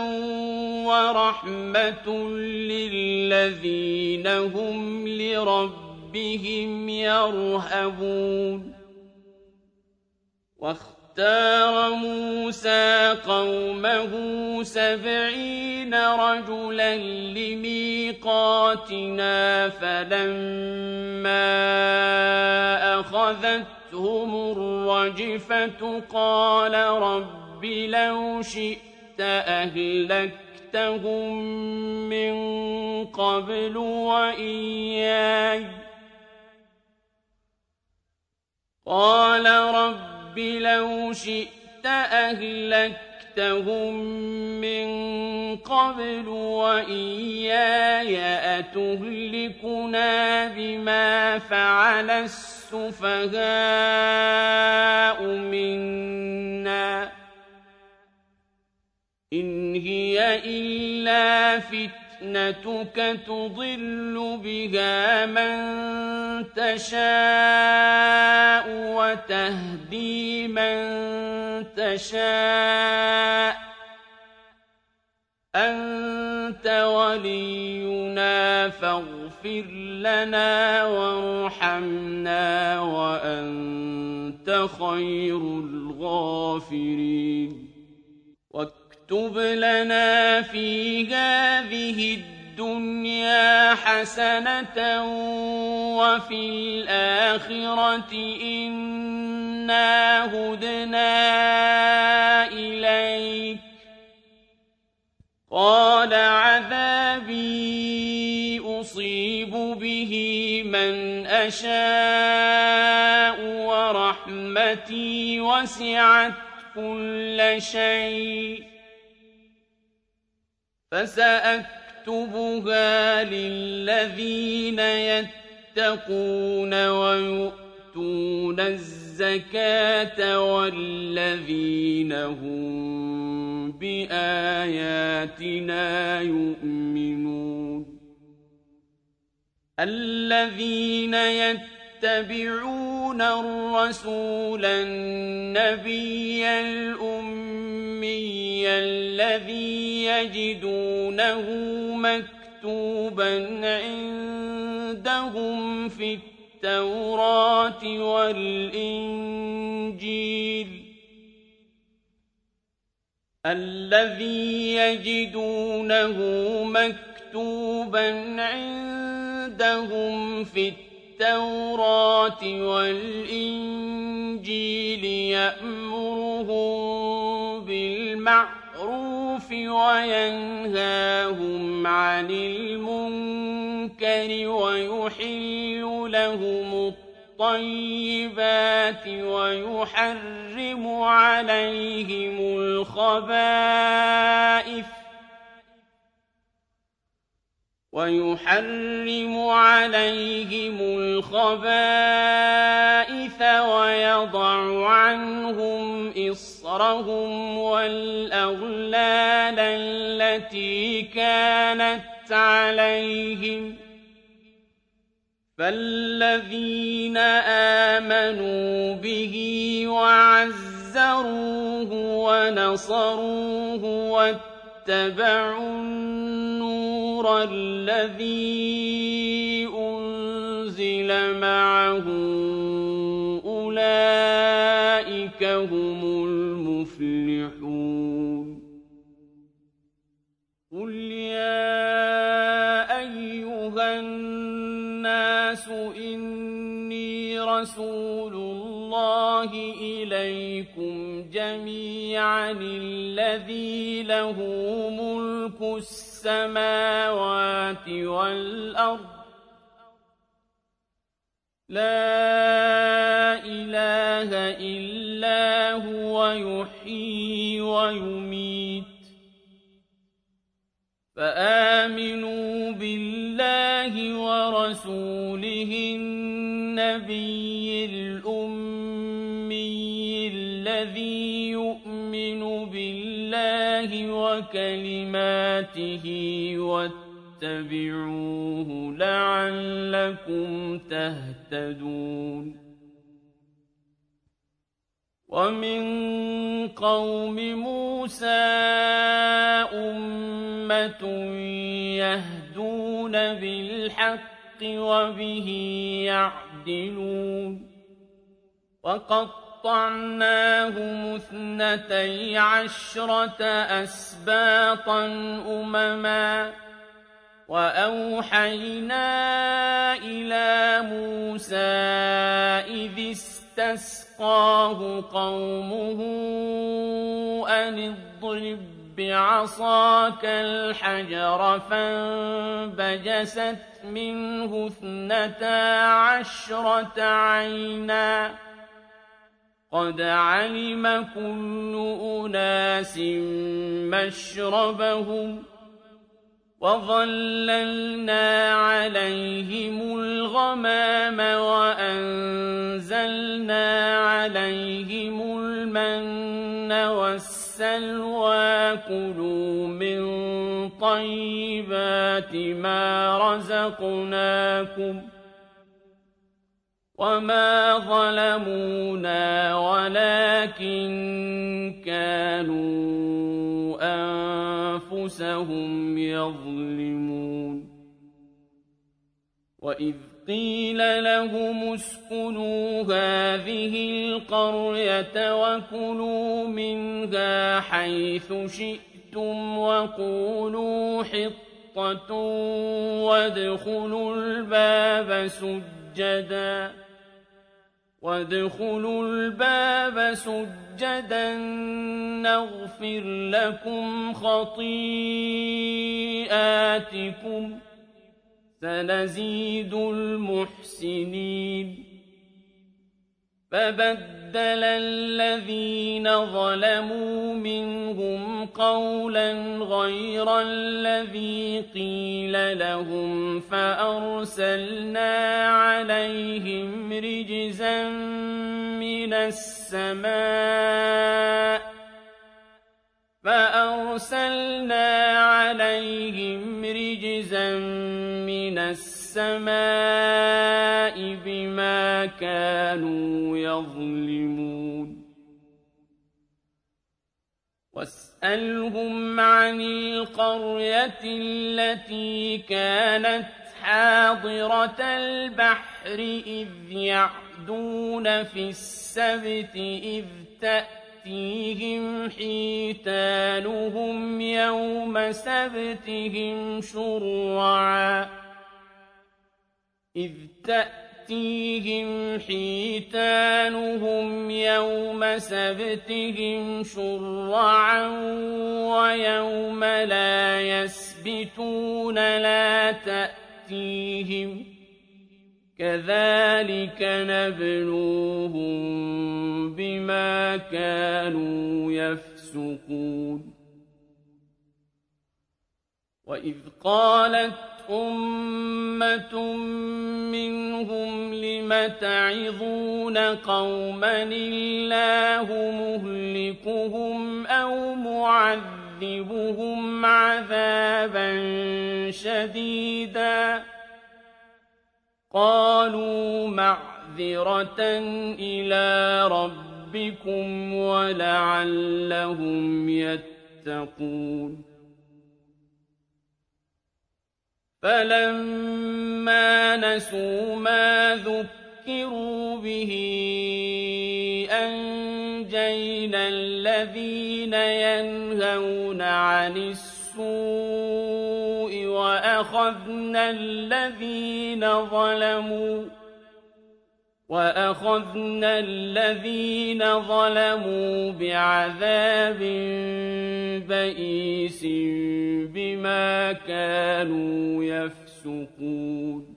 ورحمة للذين هم لربهم يرهبون واختار موسى قومه سبعين رجلا لميقاتنا فلما أخذتهم الرجفة قال رب لو شئت أهلكتهم من قبل وإياي قال رب رب لو شئت أهلكتهم من قبل وإياي أتهلكنا بما فعل السفهاء منا إن هي إلا فتنتك تضل بها من تشاء وتهدي من تشاء أنت أنت ولينا فاغفر لنا وارحمنا وأنت خير الغافرين واكتب لنا في هذه الدنيا حسنة وفي الآخرة إنا هدنا إليك قال عذابي أصيب به من أشاء ورحمتي وسعت كل شيء فسأكتبها للذين يتقون ويؤتون الزكاة والذين هم بآياتنا يؤمنون الذين يتبعون الرسول النبي الأمي الذي يجدونه مكتوبا عندهم في التوراة والإنجيل الذي يجدونه مكتوبا عندهم في التوراة والإنجيل يأمرهم بالمعروف وينهاهم عن المنكر ويحل لهم الطيبات ويحرم عليهم الخبائث ويحرم عليهم الخبائث ويضع عنهم إصرهم والأغلال التي كانت عليهم فالذين آمنوا به وعزروه ونصروه واتبعوا النور الذي أنزل معه أولئك هم المفلحون قل يا أيها الناس إني رسول الله إليكم جميعا الذي له ملك السماوات والأرض لا إله إلا هو يحيي ويميت فآمنوا بالله ورسوله النبي الأمي الذي يؤمن بالله وكلماته واتبعوه لعلكم تهتدون ومن قوم موسى أمة يهدون بالحق وبه يعدلون وقطعناهم اثنتي عشرة أسباطا أمما وأوحينا إلى موسى إذ استسقاه قومه أن اضرب بعصاك الحجر فانبجست منه اثنتا عشرة عينا قد علم كل أناس مشربهم وظللنا عليهم الغمام وأنزلنا عليهم المن والسلوى كلوا من طيبات ما رزقناكم وما ظلمونا ولكن كانوا أنفسهم يظلمون وإذ قيل لهم اسكنوا هذه القرية وكلوا منها حيث شئتم وقولوا حطة وادخلوا الباب سجدا وادخلوا الباب سجدا نغفر لكم خطيئاتكم سنزيد المحسنين فبدل الذين ظلموا منهم قولا غير الذي قيل لهم فأرسلنا عليهم رجزا من السماء فأرسلنا عليهم رجزا من السماء بما كانوا يظلمون واسألهم عن القرية التي كانت حاضرة البحر إذ يعدون في السبت إذ تأتي تأتيهم حيتانهم يوم سبتهم شرعا إذ تأتيهم حيتانهم يوم سبتهم شرعا ويوم لا يسبتون لا تأتيهم كذلك نبلوهم بما كانوا يفسقون وإذ قالت أمة منهم لم تعظون قوما الله مهلكهم أو معذبهم عذابا شديدا قالوا معذرة إلى ربكم ولعلهم يتقون فلما نسوا ما ذكروا به أنجينا الذين ينهون عن السوء وأخذنا الذين ظلموا وأخذنا الذين ظلموا بعذاب بئيس بما كانوا يفسقون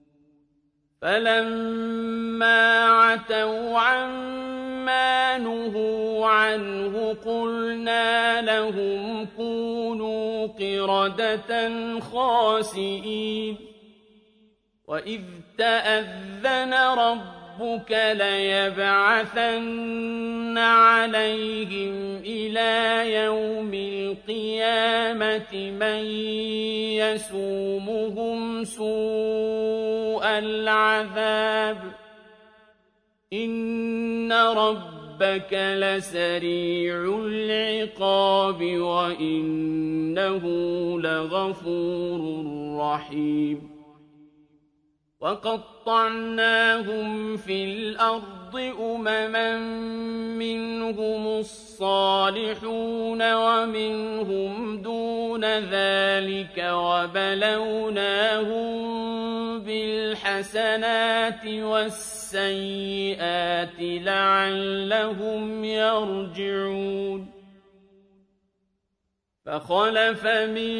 فلما عتوا عما نهوا عنه قلنا لهم كونوا قردة خاسئين وإذ تأذن ربك ليبعثن عليهم إلى يوم القيامة من يسومهم سوء العذاب إن ربك لسريع العقاب وإنه لغفور رحيم وقطعناهم في الأرض أمما منهم الصالحون ومنهم دون ذلك وبلوناهم بالحسنات والسيئات لعلهم يرجعون فخلف من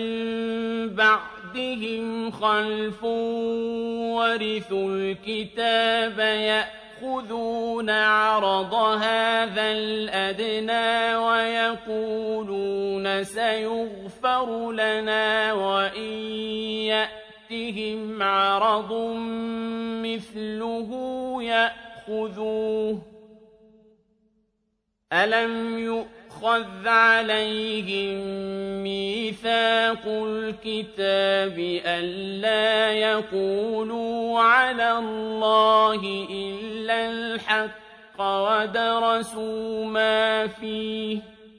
بعدهم خلف ورثوا الكتاب يأخذون عرض هذا الأدنى ويقولون سيغفر لنا وإن يأتهم عرض مثله يأخذوه ألم يؤخذ يُؤْخَذْ عَلَيْهِم مِّيثَاقُ الْكِتَابِ أَلَّا يَقُولُوا عَلَى اللَّهِ إِلَّا الْحَقَّ وَدَرَسُوا مَا فِيهِ ۗ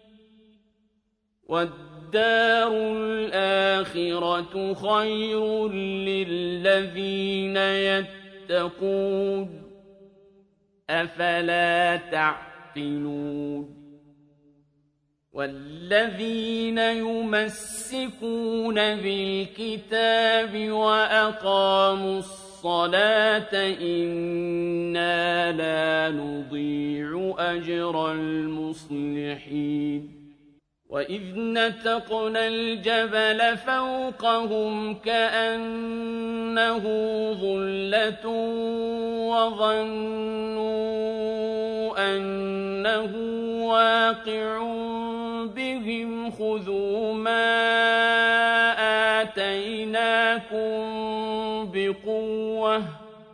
وَالدَّارُ الْآخِرَةُ خَيْرٌ لِّلَّذِينَ يَتَّقُونَ ۗ أَفَلَا تَعْقِلُونَ وَالَّذِينَ يُمَسِّكُونَ بِالْكِتَابِ وَأَقَامُوا الصَّلَاةَ إِنَّا لَا نُضِيعُ أَجْرَ الْمُصْلِحِينَ وَإِذْ نَتَقْنَا الْجَبَلَ فَوْقَهُمْ كَأَنَّهُ ظُلَّةٌ وَظَنُّوا أَنَّهُ واقع بهم خذوا ما آتيناكم بقوة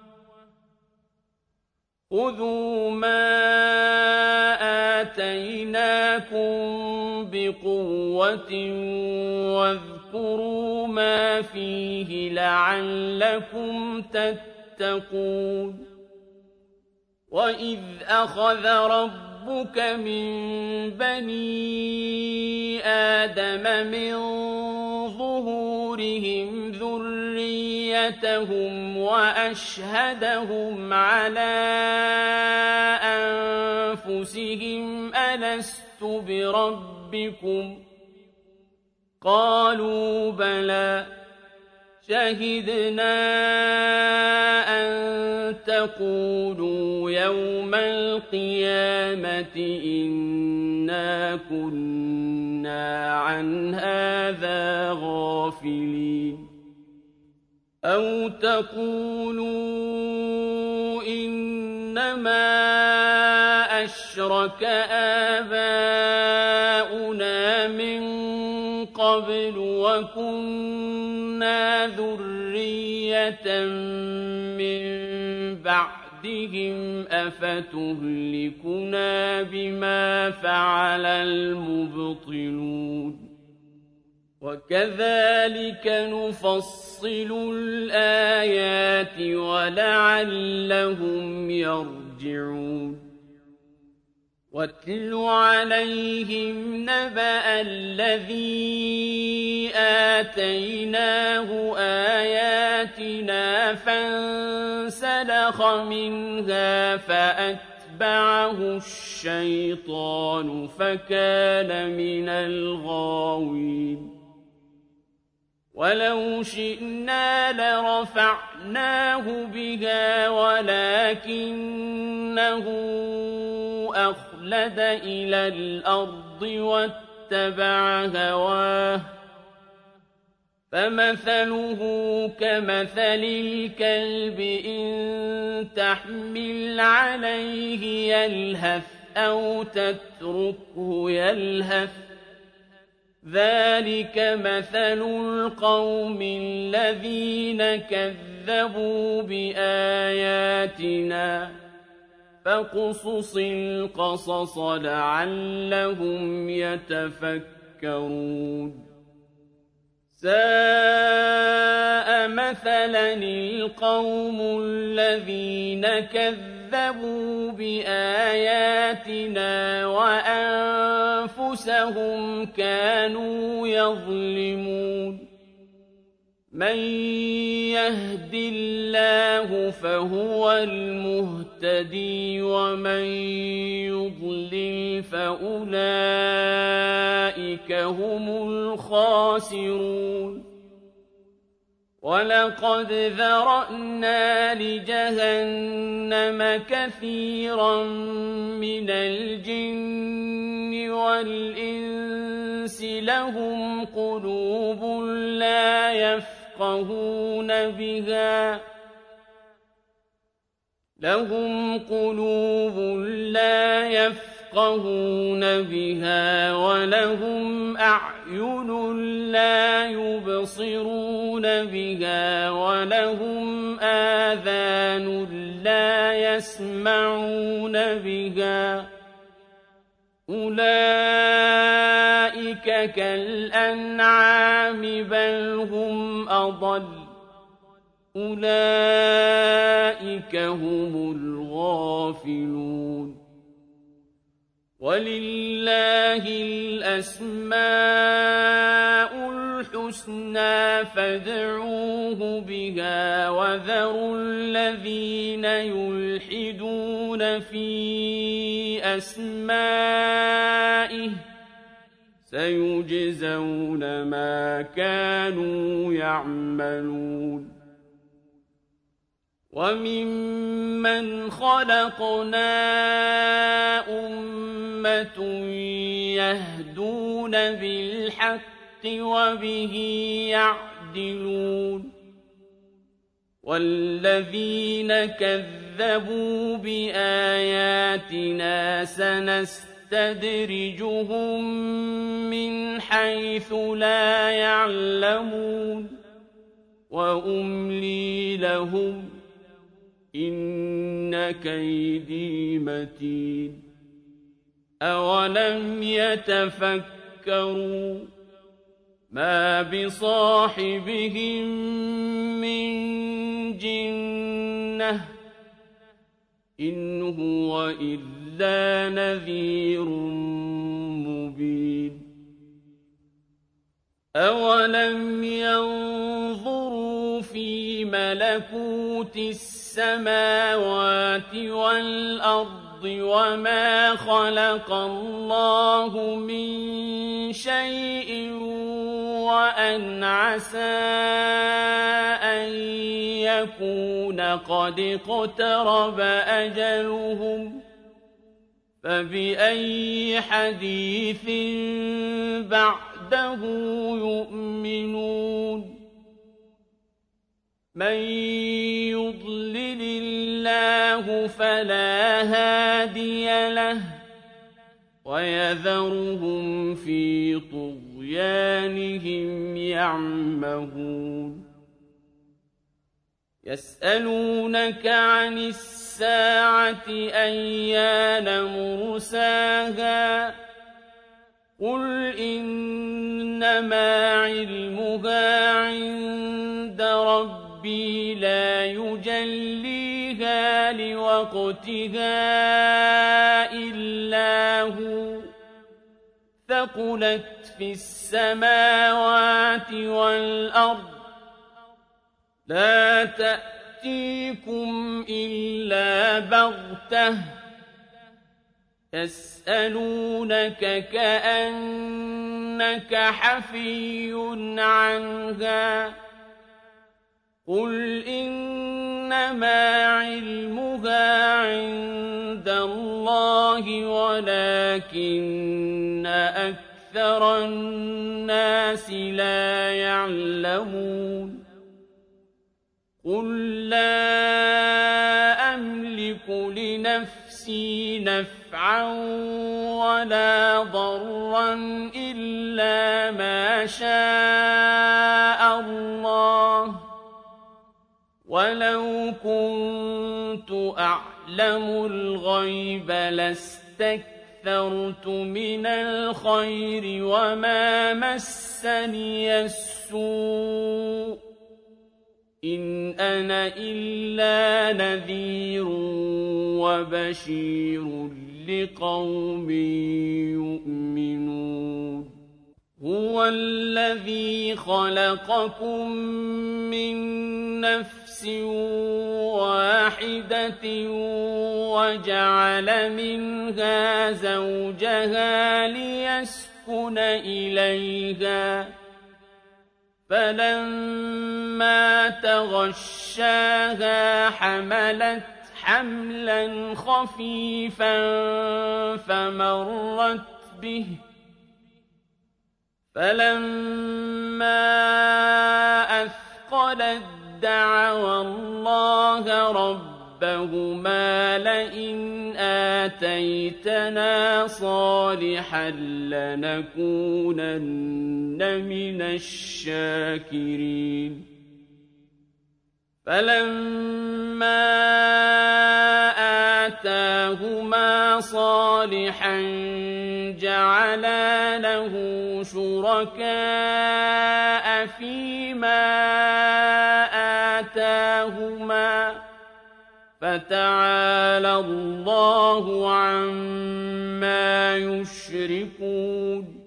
خذوا ما آتيناكم بقوة واذكروا ما فيه لعلكم تتقون وَإِذْ أَخَذَ رَبُّكَ مِن بَنِي آدَمَ مِن ظُهُورِهِمْ ذُرِّيَّتَهُمْ وَأَشْهَدَهُمْ عَلَىٰ أَنفُسِهِمْ أَلَسْتُ بِرَبِّكُمْ ۖ قَالُوا بَلَىٰ شَهِدْنَا أَن تَقُولُوا يَوْمَ الْقِيَامَةِ إِنَّا كُنَّا عَنْ هَٰذَا غَافِلِينَ أَوْ تَقُولُوا إِنَّمَا أَشْرَكَ آبَاؤُنَا مِن قَبْلُ وَكُنَّا ذُرِّيَّةً مِّن بَعْدِهِمْ أَفَتُهْلِكُنَا بِمَا فَعَلَ الْمُبْطِلُونَ وَكَذَٰلِكَ نُفَصِّلُ الْآيَاتِ وَلَعَلَّهُمْ يَرْجِعُونَ وَاتْلُ عَلَيْهِمْ نَبَأَ الَّذِي آتَيْنَاهُ آيَاتِنَا فَانسَلَخَ مِنْهَا فَأَتْبَعَهُ الشَّيْطَانُ فَكَانَ مِنَ الْغَاوِينَ وَلَوْ شِئْنَا لَرَفَعْنَاهُ بِهَا وَلَٰكِنَّهُ أَخْلَدَ إِلَى الْأَرْضِ وَاتَّبَعَ هَوَاهُ فَمَثَلُهُ كَمَثَلِ الْكَلْبِ إِن تَحْمِلْ عَلَيْهِ يَلْهَثْ أَوْ تَتْرُكْهُ يَلْهَث ۚ ذَٰلِكَ مَثَلُ الْقَوْمِ الَّذِينَ كَذَّبُوا بِآيَاتِنَا ۚ فَاقْصُصِ الْقَصَصَ لَعَلَّهُمْ يَتَفَكَّرُونَ سَاءَ مَثَلًا الْقَوْمُ الَّذِينَ كَذَّبُوا بِآيَاتِنَا وَأَنفُسَهُمْ كَانُوا يَظْلِمُونَ مَن يَهْدِ اللَّهُ فَهُوَ الْمُهْتَدِي وَمَن يُضْلِلْ فَأُولَٰئِكَ هُمُ الْخَاسِرُونَ وَلَقَدْ ذَرَأْنَا لِجَهَنَّمَ كَثِيرًا مِّنَ الْجِنِّ وَالْإِنسِ لَهُمْ قُلُوبٌ لَّا يَفْقَهُونَ بِهَا لهم قلوب لا يفقهون بها ولهم أعين لا يبصرون بها ولهم آذان لا يسمعون بها أولئك كالأنعام بل هم أضل أولئك هم الغافلون ولله الأسماء الحسنى فادعوه بها وذروا الذين يلحدون في أسمائه سيجزون ما كانوا يعملون وممن خلقنا أمة يهدون بالحق وبه يعدلون والذين كذبوا بآياتنا سنستدرجهم من حيث لا يعلمون وأملي لهم إن كيدي متين أولم يتفكروا ما بصاحبهم من جنة إن هو إلا نذير مبين أولم ينظروا في ملكوت السماوات والأرض وما خلق الله من شيء وأن عسى أن يكون قد اقترب أجلهم فبأي حديث بعده يؤمنون من يضلل الله فلا هادي له ويذرهم في طغيانهم يعمهون يسألونك عن الساعة أيان مرساها قل إنما علمها عند ربي لا يجليها لوقتها إلا هو ثقلت في السماوات والأرض لا تأتيكم إلا بغتة يسألونك كأنك حفي عنها قل إنما علمها عند الله ولكن أكثر الناس لا يعلمون قل لا أملك لنفسي نفعا ولا ضرا إلا ما شاء الله ولو كنت أعلم الغيب لاستكثرت من الخير وما مسني السوء إن أنا إلا نذير وبشير لقوم يؤمنون هو الذي خلقكم من نفس واحدة وجعل منها زوجها ليسكن إليها فلما تغشاها حملت حملا خفيفا فمرت به فلما أثقلت دعوا الله ربهما لئن آتيتنا صالحا لنكونن من الشاكرين فلما آتاهما صالحا جعلا له شركاء فيما آتاهما فتعالى الله عما يشركون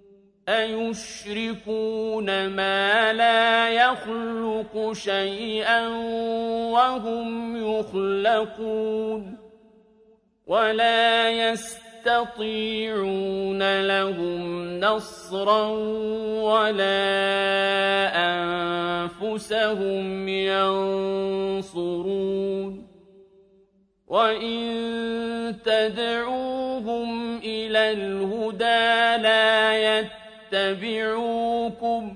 أَيُشْرِكُونَ مَا لَا يَخْلُقُ شَيْئًا وَهُمْ يُخْلَقُونَ وَلَا يَسْتَطِيعُونَ لَهُمْ نَصْرًا وَلَا أَنفُسَهُمْ يَنصُرُونَ وَإِن تَدْعُوهُمْ إِلَى الْهُدَىٰ لَا يَتَّبِعُوكُمْ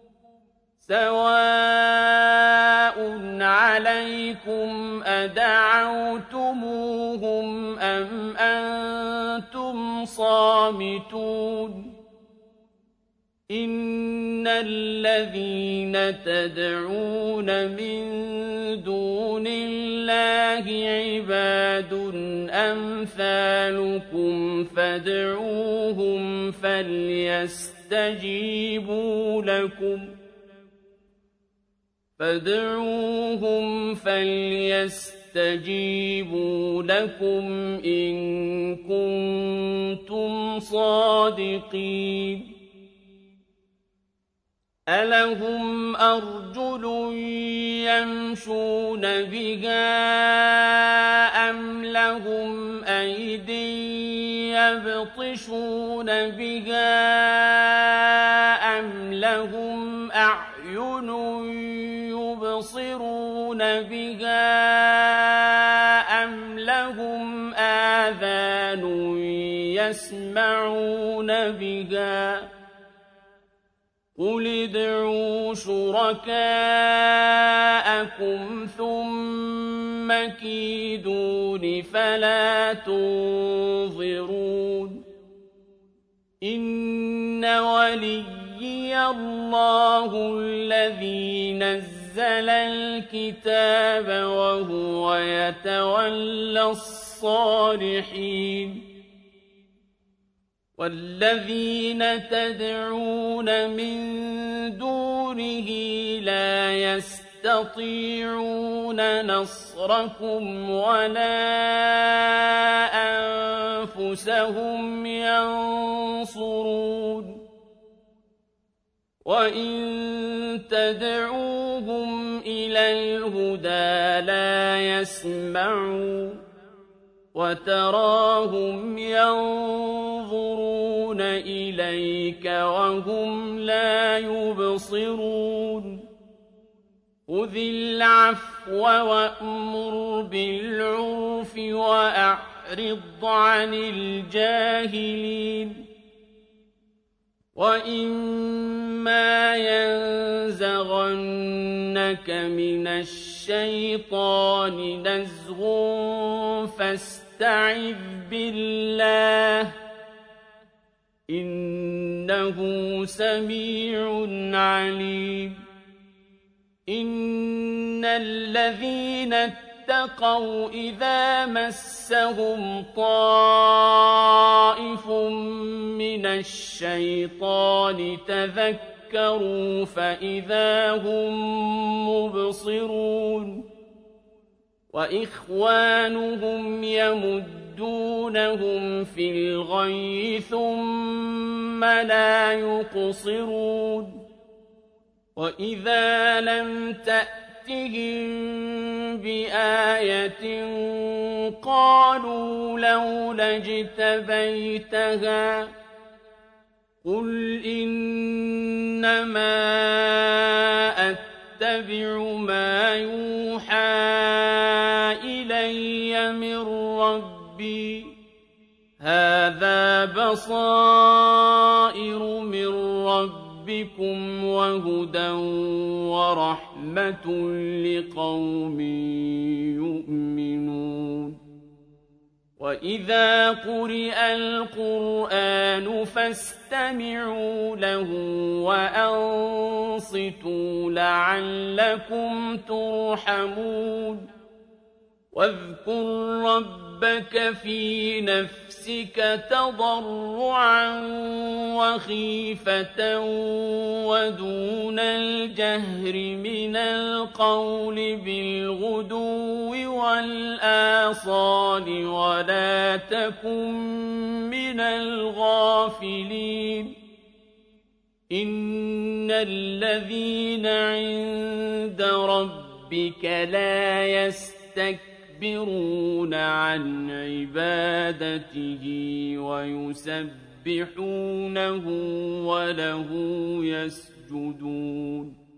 سَوَاءٌ عَلَيْكُمْ أَدَعَوْتُمُوهُمْ أَمْ أَنتُمْ صَامِتُونَ إِنَّ الَّذِينَ تَدْعُونَ مِن دُونِ اللَّهِ عِبَادٌ أَمْثَالُكُمْ فادعوهم فليستجيبوا لكم فادعوهم فليستجيبوا لكم إن كنتم صادقين أَلَهُمْ أَرْجُلٌ يَمْشُونَ بِهَا أَمْ لَهُمْ أَيْدٍ يَبْطِشُونَ بِهَا أَمْ لَهُمْ أَعْيُنٌ يُبْصِرُونَ بِهَا أَمْ لَهُمْ آذَانٌ يَسْمَعُونَ بِهَا قُلِ ادْعُوا شُرَكَاءَكُمْ ثُمَّ كِيدُونِ فَلَا تُنظِرُونِ إِنَّ وَلِيِّيَ اللَّهُ الَّذِي نَزَّلَ الْكِتَابَ وَهُوَ يَتَوَلَّى الصَّالِحِينَ وَالَّذِينَ تَدْعُونَ مِن دُونِهِ لَا يَسْتَطِيعُونَ نَصْرَكُمْ وَلَا أَنفُسَهُمْ يَنصُرُونَ وَإِن تَدْعُوهُمْ إِلَى الْهُدَىٰ لَا يَسْمَعُوا وَتَرَاهُمْ يَنظُرُونَ إِلَيْكَ وَهُمْ لَا يُبْصِرُونَ خُذِ الْعَفْوَ وَأْمُرْ بِالْعُرْفِ وَأَعْرِضْ عَنِ الْجَاهِلِينَ وَإِمَّا يَنزَغَنَّكَ مِنَ الشَّيْطَانِ نَزْغٌ فَاسْتَعِذْ بِاللَّهِ ۖ إِنَّهُ سَمِيعٌ عَلِيمٌ إِنَّ الَّذِينَ اتَّقَوْا إِذَا مَسَّهُمْ طَائِفٌ مِّنَ الشَّيْطَانِ تَذَكَّرُوا فَإِذَا هُم مُّبْصِرُونَ وَإِخْوَانُهُمْ يَمُدُّونَهُمْ فِي الْغَيِّ ثُمَّ لَا يُقْصِرُونَ وَإِذَا لَمْ تَأْتِهِم بِآيَةٍ قَالُوا لَوْلَا اجْتَبَيْتَهَا قُلْ إِنَّمَا أَتَّبِعُ مَا يُوحَىٰ إِلَيَّ مِن رَّبِّي هَٰذَا بَصَائِرُ مِن رَّبِّكُمْ وَهُدًى وَرَحْمَةٌ لِّقَوْمٍ يُؤْمِنُونَ وَإِذَا قُرِئَ الْقُرْآنُ فَاسْتَمِعُوا لَهُ وَأَنصِتُوا لَعَلَّكُمْ تُرْحَمُونَ واذكر ربك في نفسك تضرعا وخيفة ودون الجهر من القول بالغدو والآصال ولا تكن من الغافلين إن الذين عند ربك لا يستكبرون عن عبادته ويسبحونه وله يسجدون